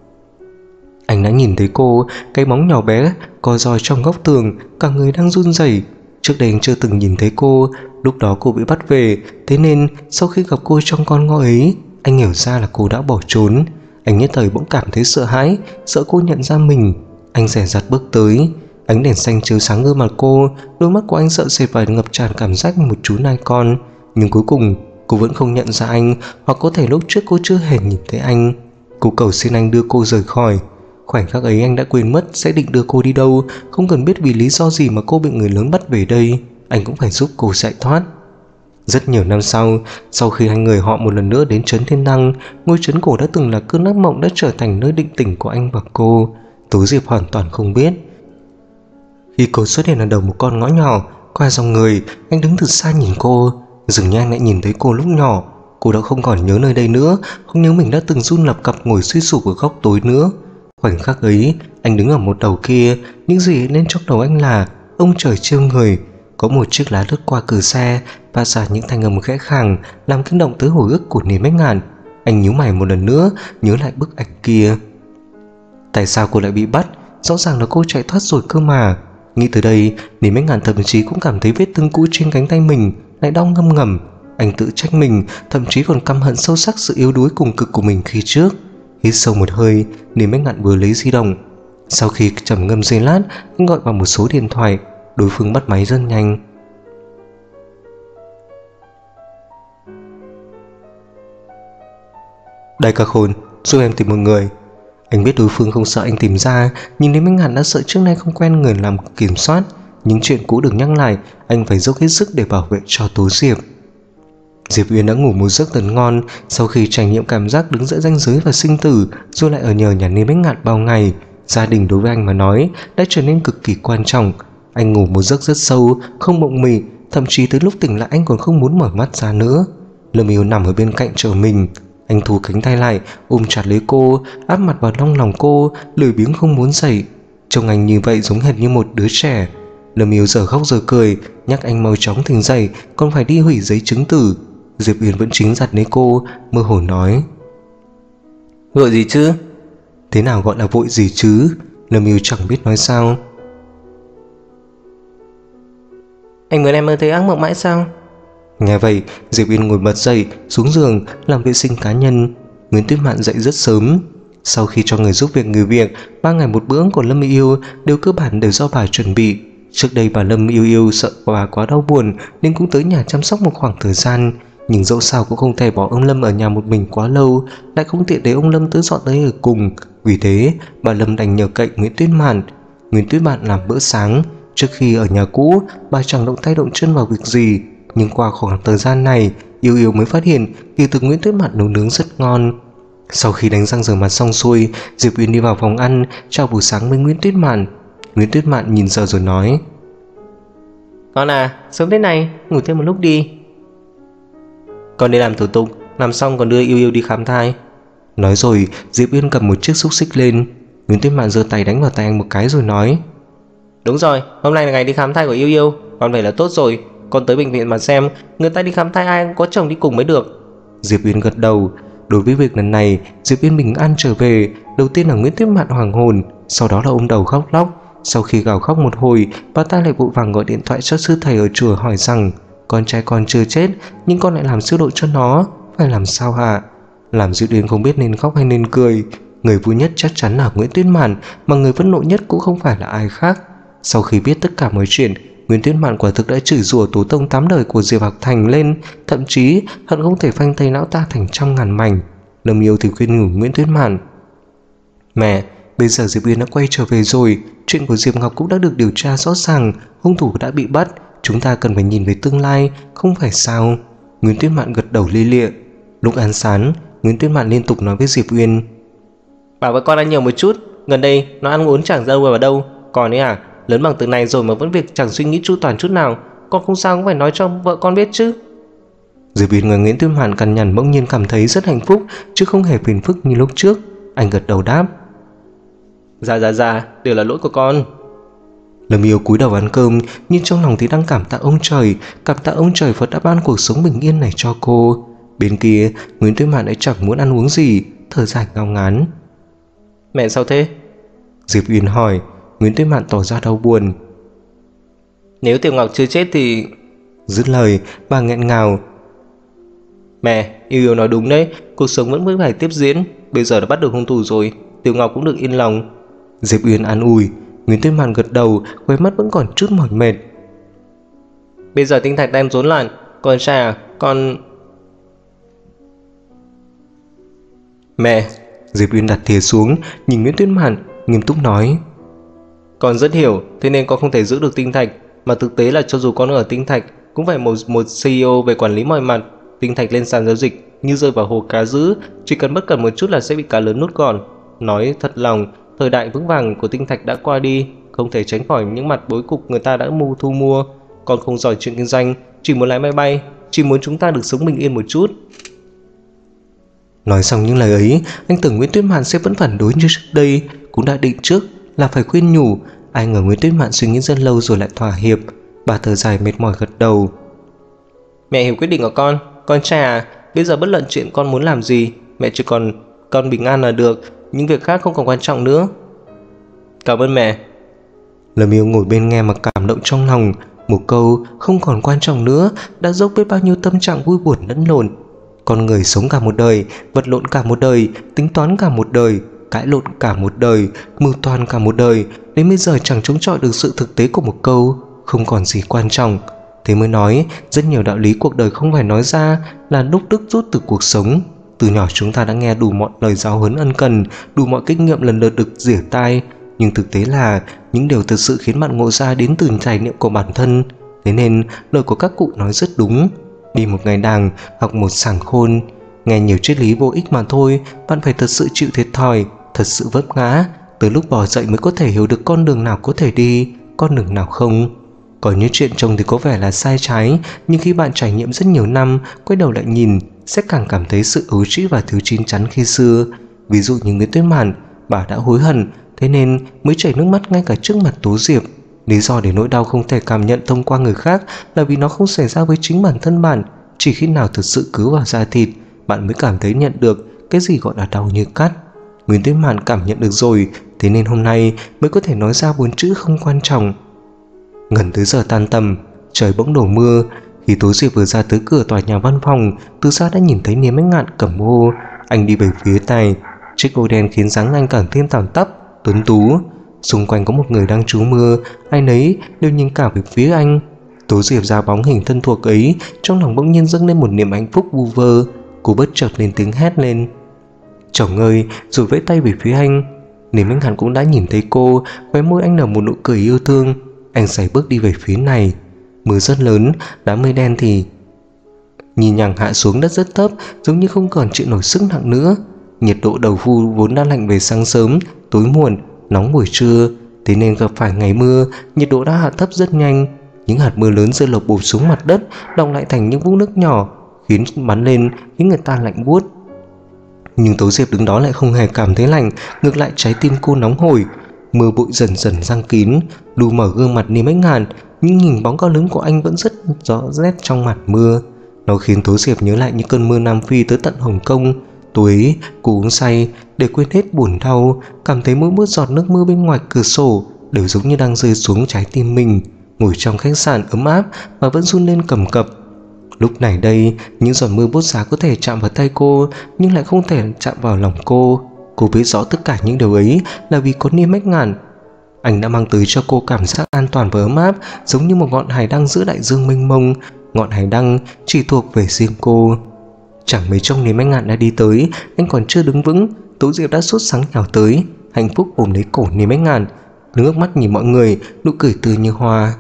Anh đã nhìn thấy cô, cái bóng nhỏ bé co ro trong góc tường, cả người đang run rẩy. Trước đây anh chưa từng nhìn thấy cô, lúc đó cô bị bắt về, thế nên sau khi gặp cô trong con ngõ ấy, anh hiểu ra là cô đã bỏ trốn. Anh nhất thời bỗng cảm thấy sợ hãi, sợ cô nhận ra mình. Anh dè dặt bước tới, ánh đèn xanh chiếu sáng gương mặt cô, đôi mắt của anh sợ sệt và ngập tràn cảm giác như một chú nai con. Nhưng cuối cùng cô vẫn không nhận ra anh, hoặc có thể lúc trước cô chưa hề nhìn thấy anh. Cô cầu xin anh đưa cô rời khỏi. Khoảnh khắc ấy anh đã quên mất sẽ định đưa cô đi đâu. Không cần biết vì lý do gì mà cô bị người lớn bắt về đây, anh cũng phải giúp cô chạy thoát. Rất nhiều năm sau khi hai người họ một lần nữa đến Trấn Thiên Đăng, ngôi trấn cổ đã từng là cơn ác mộng đã trở thành nơi định tình của anh và cô. Tố Diệp hoàn toàn không biết. Khi cô xuất hiện ở đầu một con ngõ nhỏ, qua dòng người, anh đứng từ xa nhìn cô. Dường như anh lại nhìn thấy cô lúc nhỏ. Cô đã không còn nhớ nơi đây nữa, không nhớ mình đã từng run lập cập ngồi suy sụp ở góc tối nữa. Khoảnh khắc ấy, anh đứng ở một đầu kia, những gì lên trong đầu anh là ông trời trêu người. Có một chiếc lá lướt qua cửa xe, phát ra những thanh âm khẽ khàng, làm kinh động tới hồi ức của Lý Mách Ngạn. Anh nhíu mày một lần nữa, nhớ lại bức ảnh kia. Tại sao cô lại bị bắt? Rõ ràng là cô chạy thoát rồi cơ mà. Nghĩ tới đây, Lý Mách Ngạn thậm chí cũng cảm thấy vết thương cũ trên cánh tay mình lại đau ngâm ngầm. Anh tự trách mình, thậm chí còn căm hận sâu sắc sự yếu đuối cùng cực của mình khi trước. Hít sâu một hơi, Lý Mách Ngạn vừa lấy di động. Sau khi trầm ngâm giây lát, anh gọi vào một số điện thoại. Đối phương bắt máy rất nhanh. Đại ca Khôn, giúp em tìm một người. Anh biết đối phương không sợ anh tìm ra, nhưng Lý Mách Ngạn đã sợ trước nay không quen người làm kiểm soát. Những chuyện cũ đừng nhắc lại, anh phải dốc hết sức để bảo vệ cho Tố Diệp. Diệp Uyên đã ngủ một giấc thật ngon sau khi trải nghiệm cảm giác đứng giữa ranh giới và sinh tử, rồi lại ở nhờ nhà Lý Mách Ngạn bao ngày. Gia đình đối với anh mà nói đã trở nên cực kỳ quan trọng. Anh ngủ một giấc rất sâu, không mộng mị, thậm chí tới lúc tỉnh lại anh còn không muốn mở mắt ra nữa. Lâm Yêu nằm ở bên cạnh chờ mình. Anh thu cánh tay lại, ôm chặt lấy cô, áp mặt vào trong lòng cô, lười biếng không muốn dậy. Trông anh như vậy giống hệt như một đứa trẻ. Lâm Yêu giờ khóc giờ cười, nhắc anh mau chóng tỉnh dậy, còn phải đi hủy giấy chứng tử. Diệp Uyên vẫn chính giặt lấy cô, mơ hồ nói: Vội gì chứ? Thế nào gọi là vội gì chứ? Lâm Yêu chẳng biết nói sao. Anh muốn em mơ thấy ác mộng mãi sao? Nghe vậy, Diệp Uyên ngồi bật dậy, xuống giường làm vệ sinh cá nhân. Nguyễn Tuyết Mạn dậy rất sớm. Sau khi cho người giúp việc người việc, 3 ngày một bữa của Lâm Yêu đều cơ bản đều do bà chuẩn bị. Trước đây bà Lâm Yêu sợ bà quá đau buồn nên cũng tới nhà chăm sóc một khoảng thời gian, nhưng dẫu sao cũng không thể bỏ ông Lâm ở nhà một mình quá lâu, lại không tiện để ông Lâm tới dọn tới ở cùng. Vì thế bà Lâm đành nhờ cậy Nguyễn Tuyết Mạn. Nguyễn Tuyết Mạn làm bữa sáng. Trước khi ở nhà cũ, bà chẳng động tay động chân vào việc gì, nhưng qua khoảng thời gian này, Yêu mới phát hiện kỳ thực Nguyễn Tuyết Mạn nấu nướng rất ngon. Sau khi đánh răng rửa mặt xong xuôi, Diệp Uyên đi vào phòng ăn chào buổi sáng với Nguyễn Tuyết Mạn. Nguyễn Tuyết Mạn nhìn giờ rồi nói: Con à, sớm thế này, ngủ thêm một lúc đi. Con đi làm thủ tục, làm xong còn đưa Yêu đi khám thai. Nói rồi Diệp Uyên cầm một chiếc xúc xích lên. Nguyễn Tuyết Mạn giơ tay đánh vào tay anh một cái rồi nói: Đúng rồi, hôm nay là ngày đi khám thai của Yêu, con về là tốt rồi. Con tới bệnh viện mà xem, người ta đi khám thai ai cũng có chồng đi cùng mới được. Diệp Uyên gật đầu. Đối với việc lần này Diệp Uyên bình an trở về, đầu tiên là Nguyễn Tuyết Mạn hoàng hồn, sau đó là ôm đầu khóc lóc. Sau khi gào khóc một hồi, bà ta lại vội vàng gọi điện thoại cho sư thầy ở chùa hỏi rằng con trai con chưa chết nhưng con lại làm siêu độ cho nó, phải làm sao hả? Làm Diệp Uyên không biết nên khóc hay nên cười. Người vui nhất chắc chắn là Nguyễn Tuyết Mạn, mà người phẫn nộ nhất cũng không phải là ai khác. Sau khi biết tất cả mọi chuyện, Nguyễn Tuyết Mạn quả thực đã chửi rủa tổ tông 8 đời của Diệp Hạc Thành lên, thậm chí hận không thể phanh tay lão ta thành trăm ngàn mảnh. Lâm Yêu thì khuyên nhủ Nguyễn Tuyết Mạn: Mẹ, bây giờ Diệp Uyên đã quay trở về rồi, chuyện của Diệp Ngọc cũng đã được điều tra rõ ràng, hung thủ đã bị bắt, chúng ta cần phải nhìn về tương lai, không phải sao? Nguyễn Tuyết Mạn gật đầu lia lịa. Lúc ăn sáng, Nguyễn Tuyết Mạn liên tục nói với Diệp Uyên: Bảo với con ăn nhiều một chút, gần đây nó ăn uống chẳng đâu vào đâu. Còn ấy à, lớn bằng từ này rồi mà vẫn việc chẳng suy nghĩ chu toàn chút nào, con không sao cũng phải nói cho vợ con biết chứ. Diệp Uyên nghe Nguyễn Tuyết Mạn cằn nhằn bỗng nhiên cảm thấy rất hạnh phúc, chứ không hề phiền phức như lúc trước. Anh gật đầu đáp: Dạ, đều là lỗi của con. Lâm Yêu cúi đầu ăn cơm, nhưng trong lòng thì đang cảm tạ ông trời Phật đã ban cuộc sống bình yên này cho cô. Bên kia, Nguyễn Tuyết Mạn lại chẳng muốn ăn uống gì, thở dài ngao ngán. Mẹ sao thế? Diệp Uyên hỏi. Nguyễn Tuyết Mạn tỏ ra đau buồn. Nếu Tiểu Ngọc chưa chết thì... Dứt lời, bà nghẹn ngào. Mẹ, Yêu nói đúng đấy, cuộc sống vẫn phải tiếp diễn. Bây giờ đã bắt được hung thủ rồi, Tiểu Ngọc cũng được yên lòng. Diệp Uyên an ủi. Nguyễn Tuyết Mạn gật đầu, khóe mắt vẫn còn chút mỏi mệt. Bây giờ tinh thạch đang rối loạn, con trai à, con... Mẹ. Diệp Uyên đặt thìa xuống, nhìn Nguyễn Tuyết Mạn, nghiêm túc nói: Con rất hiểu, thế nên con không thể giữ được tinh thạch. Mà thực tế là cho dù con ở tinh thạch, cũng phải một CEO về quản lý mọi mặt. Tinh thạch lên sàn giao dịch như rơi vào hồ cá dữ, chỉ cần bất cẩn một chút là sẽ bị cá lớn nuốt gọn. Nói thật lòng, thời đại vững vàng của tinh thạch đã qua đi, không thể tránh khỏi những mặt bối cục người ta đã thu mua. Con không giỏi chuyện kinh doanh, chỉ muốn lái máy bay, chỉ muốn chúng ta được sống bình yên một chút. Nói xong những lời ấy, anh tưởng Nguyễn Tuyết Mạn sẽ vẫn phản đối như trước đây, cũng đã định trước là phải khuyên nhủ. Ai ngờ Nguyễn Tuyết Mạn suy nghĩ rất lâu rồi lại thỏa hiệp. Bà thở dài mệt mỏi gật đầu. Mẹ hiểu quyết định của con trai à, bây giờ bất luận chuyện con muốn làm gì, mẹ chỉ còn con bình an là được, những việc khác không còn quan trọng nữa. Cảm ơn mẹ. Lâm Yêu ngồi bên nghe mà cảm động trong lòng. Một câu không còn quan trọng nữa đã dốc biết bao nhiêu tâm trạng vui buồn lẫn lộn. Con người sống cả một đời, vật lộn cả một đời, tính toán cả một đời, cãi lộn cả một đời, mưu toan cả một đời, đến bây giờ chẳng chống chọi được sự thực tế của một câu không còn gì quan trọng. Thế mới nói rất nhiều đạo lý cuộc đời không phải nói ra là đúc đứt rút từ cuộc sống. Từ nhỏ chúng ta đã nghe đủ mọi lời giáo huấn ân cần, đủ mọi kinh nghiệm lần lượt được rỉa tai, nhưng thực tế là những điều thật sự khiến bạn ngộ ra đến từ trải nghiệm của bản thân. Thế nên lời của các cụ nói rất đúng: đi một ngày đàng, học một sảng khôn. Nghe nhiều triết lý vô ích mà thôi, bạn phải thật sự chịu thiệt thòi, thật sự vấp ngã, Từ lúc bỏ dậy mới có thể hiểu được con đường nào có thể đi, con đường nào không. Có những chuyện trông thì có vẻ là sai trái, nhưng khi bạn trải nghiệm rất nhiều năm, quay đầu lại nhìn, sẽ càng cảm thấy sự ấu trĩ và thiếu chín chắn khi xưa. Ví dụ như Nguyễn Tuyết Mạn, bà đã hối hận, thế nên mới chảy nước mắt ngay cả trước mặt Tố Diệp. Lý do để nỗi đau không thể cảm nhận thông qua người khác là vì nó không xảy ra với chính bản thân bạn. Chỉ khi nào thực sự cứ vào da thịt, bạn mới cảm thấy nhận được cái gì gọi là đau như cắt. Nguyễn Tuyết Mạn cảm nhận được rồi, thế nên hôm nay mới có thể nói ra 4 chữ không quan trọng. Gần tới giờ tan tầm, trời bỗng đổ mưa. Khi Tố Diệp vừa ra tới cửa tòa nhà văn phòng, từ xa đã nhìn thấy Niềm Ánh Ngạn cầm ô. Anh đi về phía này, chiếc ô đen khiến dáng anh càng thêm thẳng tắp, tuấn tú. Xung quanh có một người đang trú mưa, ai nấy đều nhìn cả về phía anh. Tố Diệp ra bóng hình thân thuộc ấy, trong lòng bỗng nhiên dâng lên một niềm hạnh phúc vu vơ. Cô bất chợt lên tiếng hét lên: "Chồng ơi!" rồi vẫy tay về phía anh. Niềm Ánh Ngạn cũng đã nhìn thấy cô, khóe môi anh nở một nụ cười yêu thương. Anh sải bước đi về phía này. Mưa rất lớn, đám mây đen thì nhì nhằng hạ xuống đất rất thấp, giống như không còn chịu nổi sức nặng nữa. Nhiệt độ đầu thu vốn đã lạnh về sáng sớm, tối muộn, nóng buổi trưa, thế nên gặp phải ngày mưa, nhiệt độ đã hạ thấp rất nhanh. Những hạt mưa lớn rơi lộp bộp xuống mặt đất, đọng lại thành những vũng nước nhỏ, khiến bắn lên khiến người ta lạnh buốt. Nhưng Tố Diệp đứng đó lại không hề cảm thấy lạnh, ngược lại trái tim cô nóng hổi. Mưa bụi dần dần giăng kín, đủ mở gương mặt Niềm Ánh Ngạn, nhưng hình bóng cao lớn của anh vẫn rất rõ rét trong màn mưa. Nó khiến Tố Diệp nhớ lại những cơn mưa Nam Phi tới tận Hồng Kông. Tối ấy, cô uống say để quên hết buồn đau, cảm thấy mỗi giọt nước mưa bên ngoài cửa sổ đều giống như đang rơi xuống trái tim mình. Ngồi trong khách sạn ấm áp mà vẫn run lên cầm cập. Lúc này đây, những giọt mưa bút giá có thể chạm vào tay cô, nhưng lại không thể chạm vào lòng cô. Cô biết rõ tất cả những điều ấy là vì có Niềm Ánh Ngạn. Anh đã mang tới cho cô cảm giác an toàn và ấm áp, giống như một ngọn hải đăng giữa đại dương mênh mông. Ngọn hải đăng chỉ thuộc về riêng cô. Chẳng mấy chốc Niềm Ánh Ngạn đã đi tới. Anh còn chưa đứng vững, Tố Diệp đã sốt sắng nhào tới, hạnh phúc ôm lấy cổ Niềm Ánh Ngạn, nước mắt nhìn mọi người, nụ cười tươi như hoa.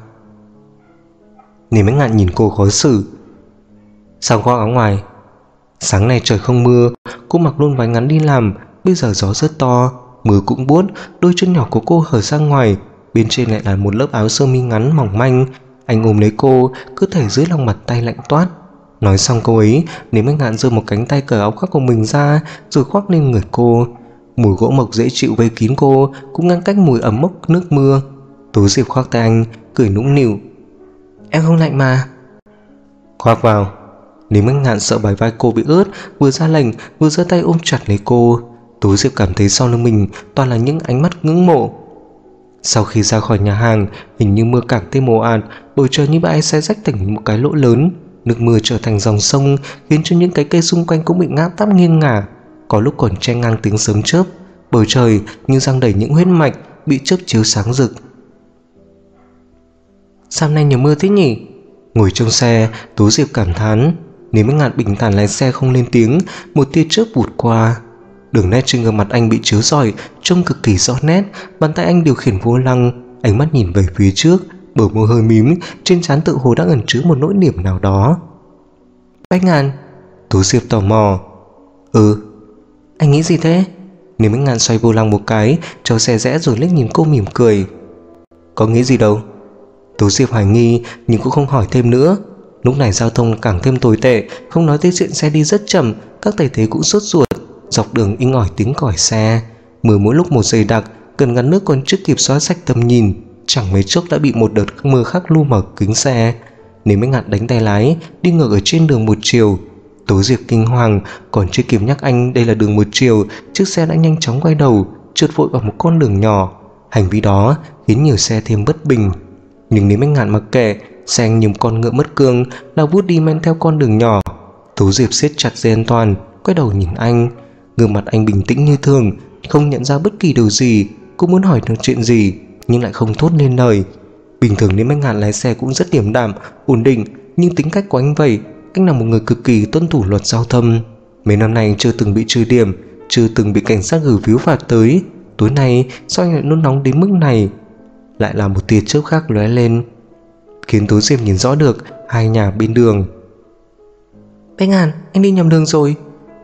Niềm Ánh Ngạn nhìn cô khó xử: "Sao khoác áo ngoài?" Sáng nay trời không mưa, cô mặc luôn váy ngắn đi làm. Bây giờ gió rất to, mưa cũng buốt, đôi chân nhỏ của cô hở ra ngoài, bên trên lại là một lớp áo sơ mi ngắn mỏng manh. Anh ôm lấy cô, cơ thể dưới lòng bàn tay lạnh toát. Nói xong câu ấy, Niềm Ánh Ngạn giơ một cánh tay cởi áo khoác của mình ra, rồi khoác lên người cô. Mùi gỗ mộc dễ chịu vây kín cô, cũng ngăn cách mùi ẩm mốc nước mưa. Tố Diệp khoác tay anh, cười nũng nịu: "Em không lạnh mà." "Khoác vào." Niềm Ánh Ngạn sợ bả vai cô bị ướt, vừa ra lệnh vừa giơ tay ôm chặt lấy cô. Tố Diệp cảm thấy sau lưng mình toàn là những ánh mắt ngưỡng mộ. Sau khi ra khỏi nhà hàng, hình như mưa càng thêm ồ ạt, bầu trời như bãi xé rách thành một cái lỗ lớn. Nước mưa trở thành dòng sông, khiến cho những cái cây xung quanh cũng bị ngã tắp nghiêng ngả. Có lúc còn chen ngang tiếng sấm chớp. Bầu trời như giăng đầy những huyết mạch bị chớp chiếu sáng rực. "Sao nay nhiều mưa thế nhỉ?" Ngồi trong xe, Tố Diệp cảm thán. Niềm Ánh Ngạn bình thản lái xe không lên tiếng. Một tia chớp vụt qua, đường nét trên gương mặt anh bị chiếu rọi, trông cực kỳ rõ nét. Bàn tay anh điều khiển vô lăng, ánh mắt nhìn về phía trước, bờ môi hơi mím, trên trán tự hồ đã ẩn chứa một nỗi niềm nào đó. "Ánh Ngạn?" Tố Diệp tò mò. "Ừ." "Anh nghĩ gì thế?" Niềm Ánh Ngạn xoay vô lăng một cái, cho xe rẽ rồi liếc nhìn cô mỉm cười. "Có nghĩ gì đâu." Tố Diệp hoài nghi nhưng cũng không hỏi thêm nữa. Lúc này giao thông càng thêm tồi tệ, không nói tới chuyện xe đi rất chậm, các tài xế cũng sốt ruột. Dọc đường inh ỏi tiếng còi xe, mưa mỗi lúc một dày đặc, cần gắn nước còn chưa kịp xóa sạch tầm nhìn, chẳng mấy chốc đã bị một đợt mưa khác lu mờ kính xe. Niềm Ánh Ngạn đánh tay lái, đi ngược ở trên đường một chiều. Tố Diệp kinh hoàng, còn chưa kịp nhắc anh đây là đường một chiều, chiếc xe đã nhanh chóng quay đầu, trượt vội vào một con đường nhỏ. Hành vi đó khiến nhiều xe thêm bất bình. Nhưng Niềm Ánh Ngạn mặc kệ, xe anh như một con ngựa mất cương, lao vút đi men theo con đường nhỏ. Tố Diệp siết chặt dây an toàn, quay đầu nhìn anh. Gương mặt anh bình tĩnh như thường, không nhận ra bất kỳ điều gì. Cô muốn hỏi được chuyện gì nhưng lại không thốt nên lời. Bình thường Niềm Ánh Ngạn lái xe cũng rất điềm đạm, ổn định, nhưng tính cách của anh vậy. Anh là một người cực kỳ tuân thủ luật giao thông. Mấy năm nay chưa từng bị trừ điểm, chưa từng bị cảnh sát gửi phiếu phạt tới. Tối nay sao anh lại nôn nóng đến mức này? Lại là một tia chớp khác lóe lên, khiến Tố Diệp nhìn rõ được hai nhà bên đường. "Ánh Ngạn, anh đi nhầm đường rồi."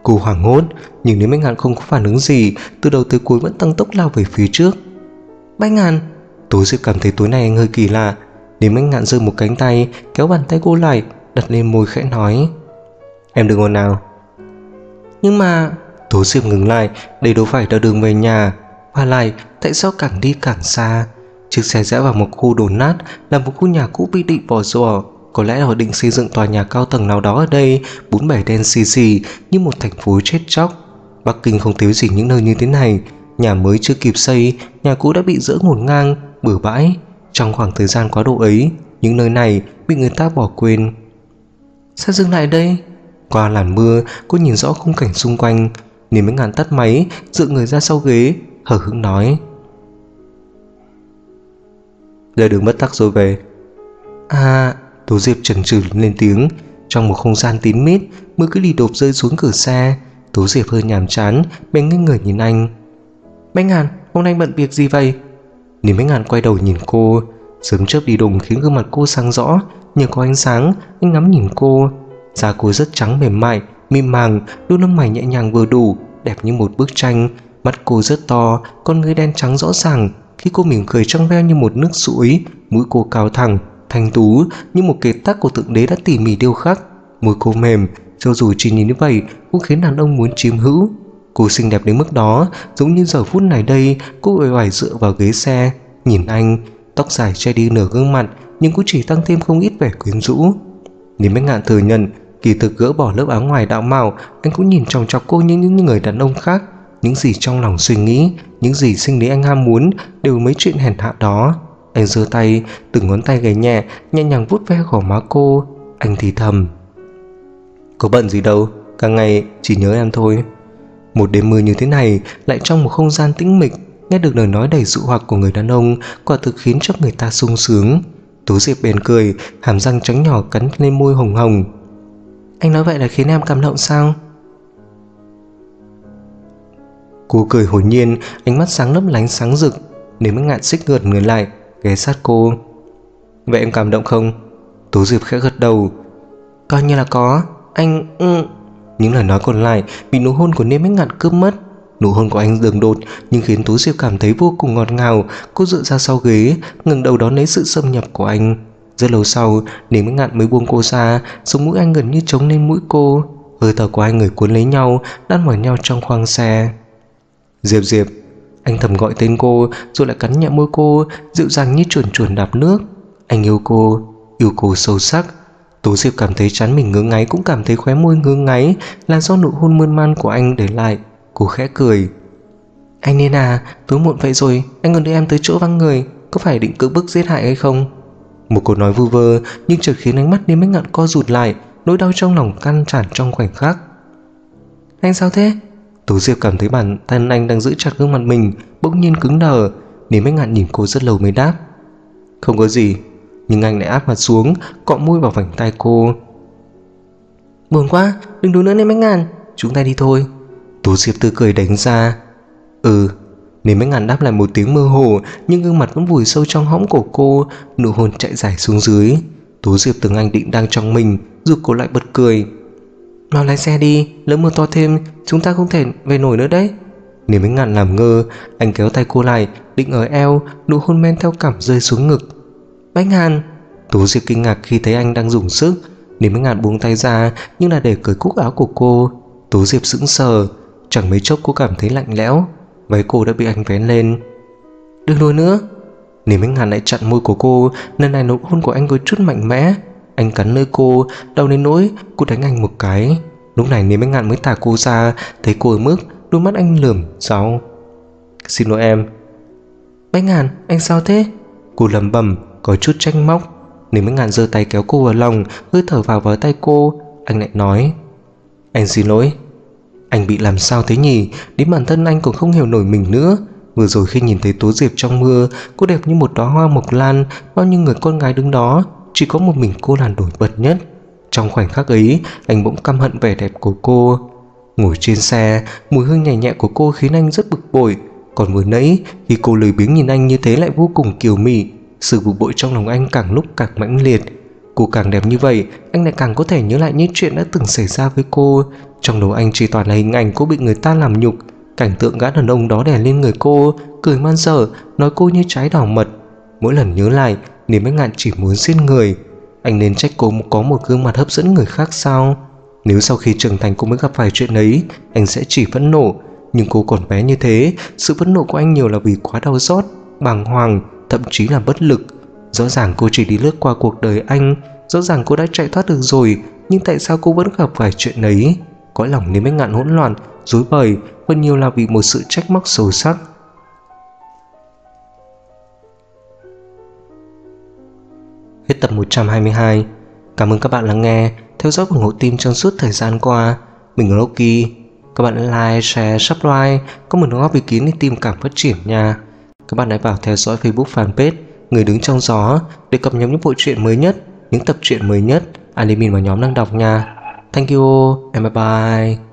Cô hoảng hốt, nhưng nếu Bách Ngạn không có phản ứng gì, từ đầu tới cuối vẫn tăng tốc lao về phía trước. Bách Ngạn! Tố Diệp cảm thấy tối nay anh hơi kỳ lạ. Nếu Bách Ngạn giơ một cánh tay kéo bàn tay cô lại, đặt lên môi khẽ nói: Em đừng ồn nào. Nhưng mà... Tố Diệp ngừng lại, đây đâu phải là đường về nhà. Và lại, tại sao càng đi càng xa? Chiếc xe rẽ vào một khu đổ nát, là một khu nhà cũ bị định bỏ rùa. Có lẽ họ định xây dựng tòa nhà cao tầng nào đó ở đây, bún bể đen xì xì như một thành phố chết chóc. Bắc Kinh không thiếu gì những nơi như thế này. Nhà mới chưa kịp xây, nhà cũ đã bị dỡ ngổn ngang, bừa bãi. Trong khoảng thời gian quá độ ấy, những nơi này bị người ta bỏ quên. Sao dừng lại đây? Qua làn mưa, cô nhìn rõ khung cảnh xung quanh. Nên mới ngàn tắt máy, dựa người ra sau ghế, hờ hững nói: Ra đường mất tắc rồi về. À... Tố Diệp chần chừ lên tiếng. Trong một không gian tín mít, mưa cứ lì đột rơi xuống cửa xe. Tố Diệp hơi nhàm chán, bèn ngây người nhìn anh. Bách Ngạn, hôm nay bận việc gì vậy? Nếu Bách Ngạn quay đầu nhìn cô, sớm chớp đi đùng khiến gương mặt cô sáng rõ. Nhờ có ánh sáng, anh ngắm nhìn cô. Da cô rất trắng mềm mại, mịn màng, đôi lông mày nhẹ nhàng vừa đủ, đẹp như một bức tranh. Mắt cô rất to, con ngươi đen trắng rõ ràng. Khi cô mỉm cười trong veo như một nước suối, mũi cô cao thẳng, thanh tú như một kế tác của thượng đế đã tỉ mỉ điêu khắc. Môi cô mềm, cho dù chỉ nhìn như vậy cũng khiến đàn ông muốn chiếm hữu. Cô xinh đẹp đến mức đó, giống như giờ phút này đây cô uể oải dựa vào ghế xe, nhìn anh. Tóc dài che đi nửa gương mặt, nhưng cũng chỉ tăng thêm không ít vẻ quyến rũ. Nếu Bách Ngạn thừa nhận, kỳ thực gỡ bỏ lớp áo ngoài đạo mạo, anh cũng nhìn chòng chọc cô như những người đàn ông khác. Những gì trong lòng suy nghĩ, những gì sinh lý anh ham muốn, đều mấy chuyện hèn hạ đó. Anh giơ tay, từng ngón tay gầy nhẹ, nhẹ nhàng vuốt ve gò má cô. Anh thì thầm: Có bận gì đâu, cả ngày chỉ nhớ em thôi. Một đêm mưa như thế này, lại trong một không gian tĩnh mịch, nghe được lời nói đầy dụ hoặc của người đàn ông, quả thực khiến cho người ta sung sướng. Tố Diệp bèn cười, hàm răng trắng nhỏ cắn lên môi hồng hồng. Anh nói vậy là khiến em cảm động sao? Cô cười hồn nhiên, ánh mắt sáng lấp lánh sáng rực. Nếu Bách Ngạn xích ngược người lại, ghé sát cô. Vậy em cảm động không? Tố Diệp khẽ gật đầu. Coi như là có. Anh... Những lời nói còn lại bị nụ hôn của Niêm Bách Ngạn cướp mất. Nụ hôn của anh đường đột nhưng khiến Tố Diệp cảm thấy vô cùng ngọt ngào. Cô dựa ra sau ghế, ngẩng đầu đón lấy sự xâm nhập của anh. Rất lâu sau, Niêm Bách Ngạn mới buông cô ra, sống mũi anh gần như chống lên mũi cô. Hơi thở của hai người cuốn lấy nhau, đan vào nhau trong khoang xe. Diệp Diệp. Anh thầm gọi tên cô, rồi lại cắn nhẹ môi cô, dịu dàng như chuồn chuồn đạp nước. Anh yêu cô sâu sắc. Tố Diệp cảm thấy trán mình ngứa ngáy, cũng cảm thấy khóe môi ngứa ngáy, là do nụ hôn mơn man của anh để lại. Cô khẽ cười. Anh nên à, tối muộn vậy rồi, anh còn đưa em tới chỗ vắng người, có phải định cưỡng bức giết hại hay không? Một câu nói vu vơ, nhưng chợt khiến ánh mắt Niêm Bách Ngạn co rụt lại, nỗi đau trong lòng căn tràn trong khoảnh khắc. Anh sao thế? Tố Diệp cảm thấy bản thân anh đang giữ chặt gương mặt mình, bỗng nhiên cứng đờ. Niêm Bách Ngạn nhìn cô rất lâu mới đáp. Không có gì. Nhưng anh lại áp mặt xuống, cọ môi vào vành tay cô. Buồn quá, đừng đùa nữa Niêm Bách Ngạn, chúng ta đi thôi. Tố Diệp tươi cười đánh ra. Niêm Bách Ngạn đáp lại một tiếng mơ hồ, nhưng gương mặt vẫn vùi sâu trong hõm cổ cô. Nụ hôn chạy dài xuống dưới. Tố Diệp tưởng anh định đang trong mình, giục cô lại bật cười. Mau lái xe đi, lỡ mưa to thêm, chúng ta không thể về nổi nữa đấy. Niêm Bách Ngạn làm ngơ, anh kéo tay cô lại, định ở eo, nụ hôn men theo cảm rơi xuống ngực. Bách Ngạn. Tố Diệp kinh ngạc khi thấy anh đang dùng sức. Niêm Bách Ngạn buông tay ra, nhưng là để cởi cúc áo của cô. Tố Diệp sững sờ, chẳng mấy chốc cô cảm thấy lạnh lẽo. Váy cô đã bị anh vén lên. Đừng đùa nữa. Niêm Bách Ngạn lại chặn môi của cô, lần này nụ hôn của anh có chút mạnh mẽ. Anh cắn nơi cô, đau đến nỗi cô đánh anh một cái. Lúc này Niêm Bách Ngạn mới thả cô ra, thấy cô ở mức, đôi mắt anh lườm giáo. Xin lỗi em. Bách Ngạn, anh sao thế? Cô lẩm bẩm, có chút trách móc. Niêm Bách Ngạn giơ tay kéo cô vào lòng, hơi thở vào tay cô. Anh lại nói. Anh xin lỗi. Anh bị làm sao thế nhỉ? Đến bản thân anh còn không hiểu nổi mình nữa. Vừa rồi khi nhìn thấy Tố Diệp trong mưa, cô đẹp như một đóa hoa mộc lan, bao nhiêu người con gái đứng đó, chỉ có một mình cô là nổi bật nhất. Trong khoảnh khắc ấy, anh bỗng căm hận vẻ đẹp của cô. Ngồi trên xe, mùi hương nhẹ nhẹ của cô khiến anh rất bực bội. Còn vừa nãy, khi cô lười biếng nhìn anh như thế lại vô cùng kiều mị, sự bực bội trong lòng anh càng lúc càng mãnh liệt. Cô càng đẹp như vậy, anh lại càng có thể nhớ lại những chuyện đã từng xảy ra với cô. Trong đầu anh chỉ toàn là hình ảnh cô bị người ta làm nhục, cảnh tượng gã đàn ông đó đè lên người cô, cười man dở, nói cô như trái đỏ mật. Mỗi lần nhớ lại, Niềm Bách Ngạn chỉ muốn giết người. Anh nên trách cô có một gương mặt hấp dẫn người khác sao? Nếu sau khi trưởng thành cô mới gặp phải chuyện ấy, anh sẽ chỉ phẫn nộ. Nhưng cô còn bé như thế, sự phẫn nộ của anh nhiều là vì quá đau xót, bàng hoàng, thậm chí là bất lực. Rõ ràng cô chỉ đi lướt qua cuộc đời anh, rõ ràng cô đã chạy thoát được rồi, nhưng tại sao cô vẫn gặp phải chuyện ấy? Cõi lòng Niềm Bách Ngạn hỗn loạn, rối bời, phần nhiều là vì một sự trách móc sâu sắc. Hết tập 122. Cảm ơn các bạn lắng nghe, theo dõi ủng hộ team trong suốt thời gian qua. Mình là Loki. Các bạn hãy like, share, subscribe, có một đóng góp ý kiến để team càng phát triển nha. Các bạn hãy vào theo dõi Facebook fanpage Người Đứng Trong Gió để cập nhật những bộ truyện mới nhất, những tập truyện mới nhất anime mà nhóm đang đọc nha. Thank you and bye bye.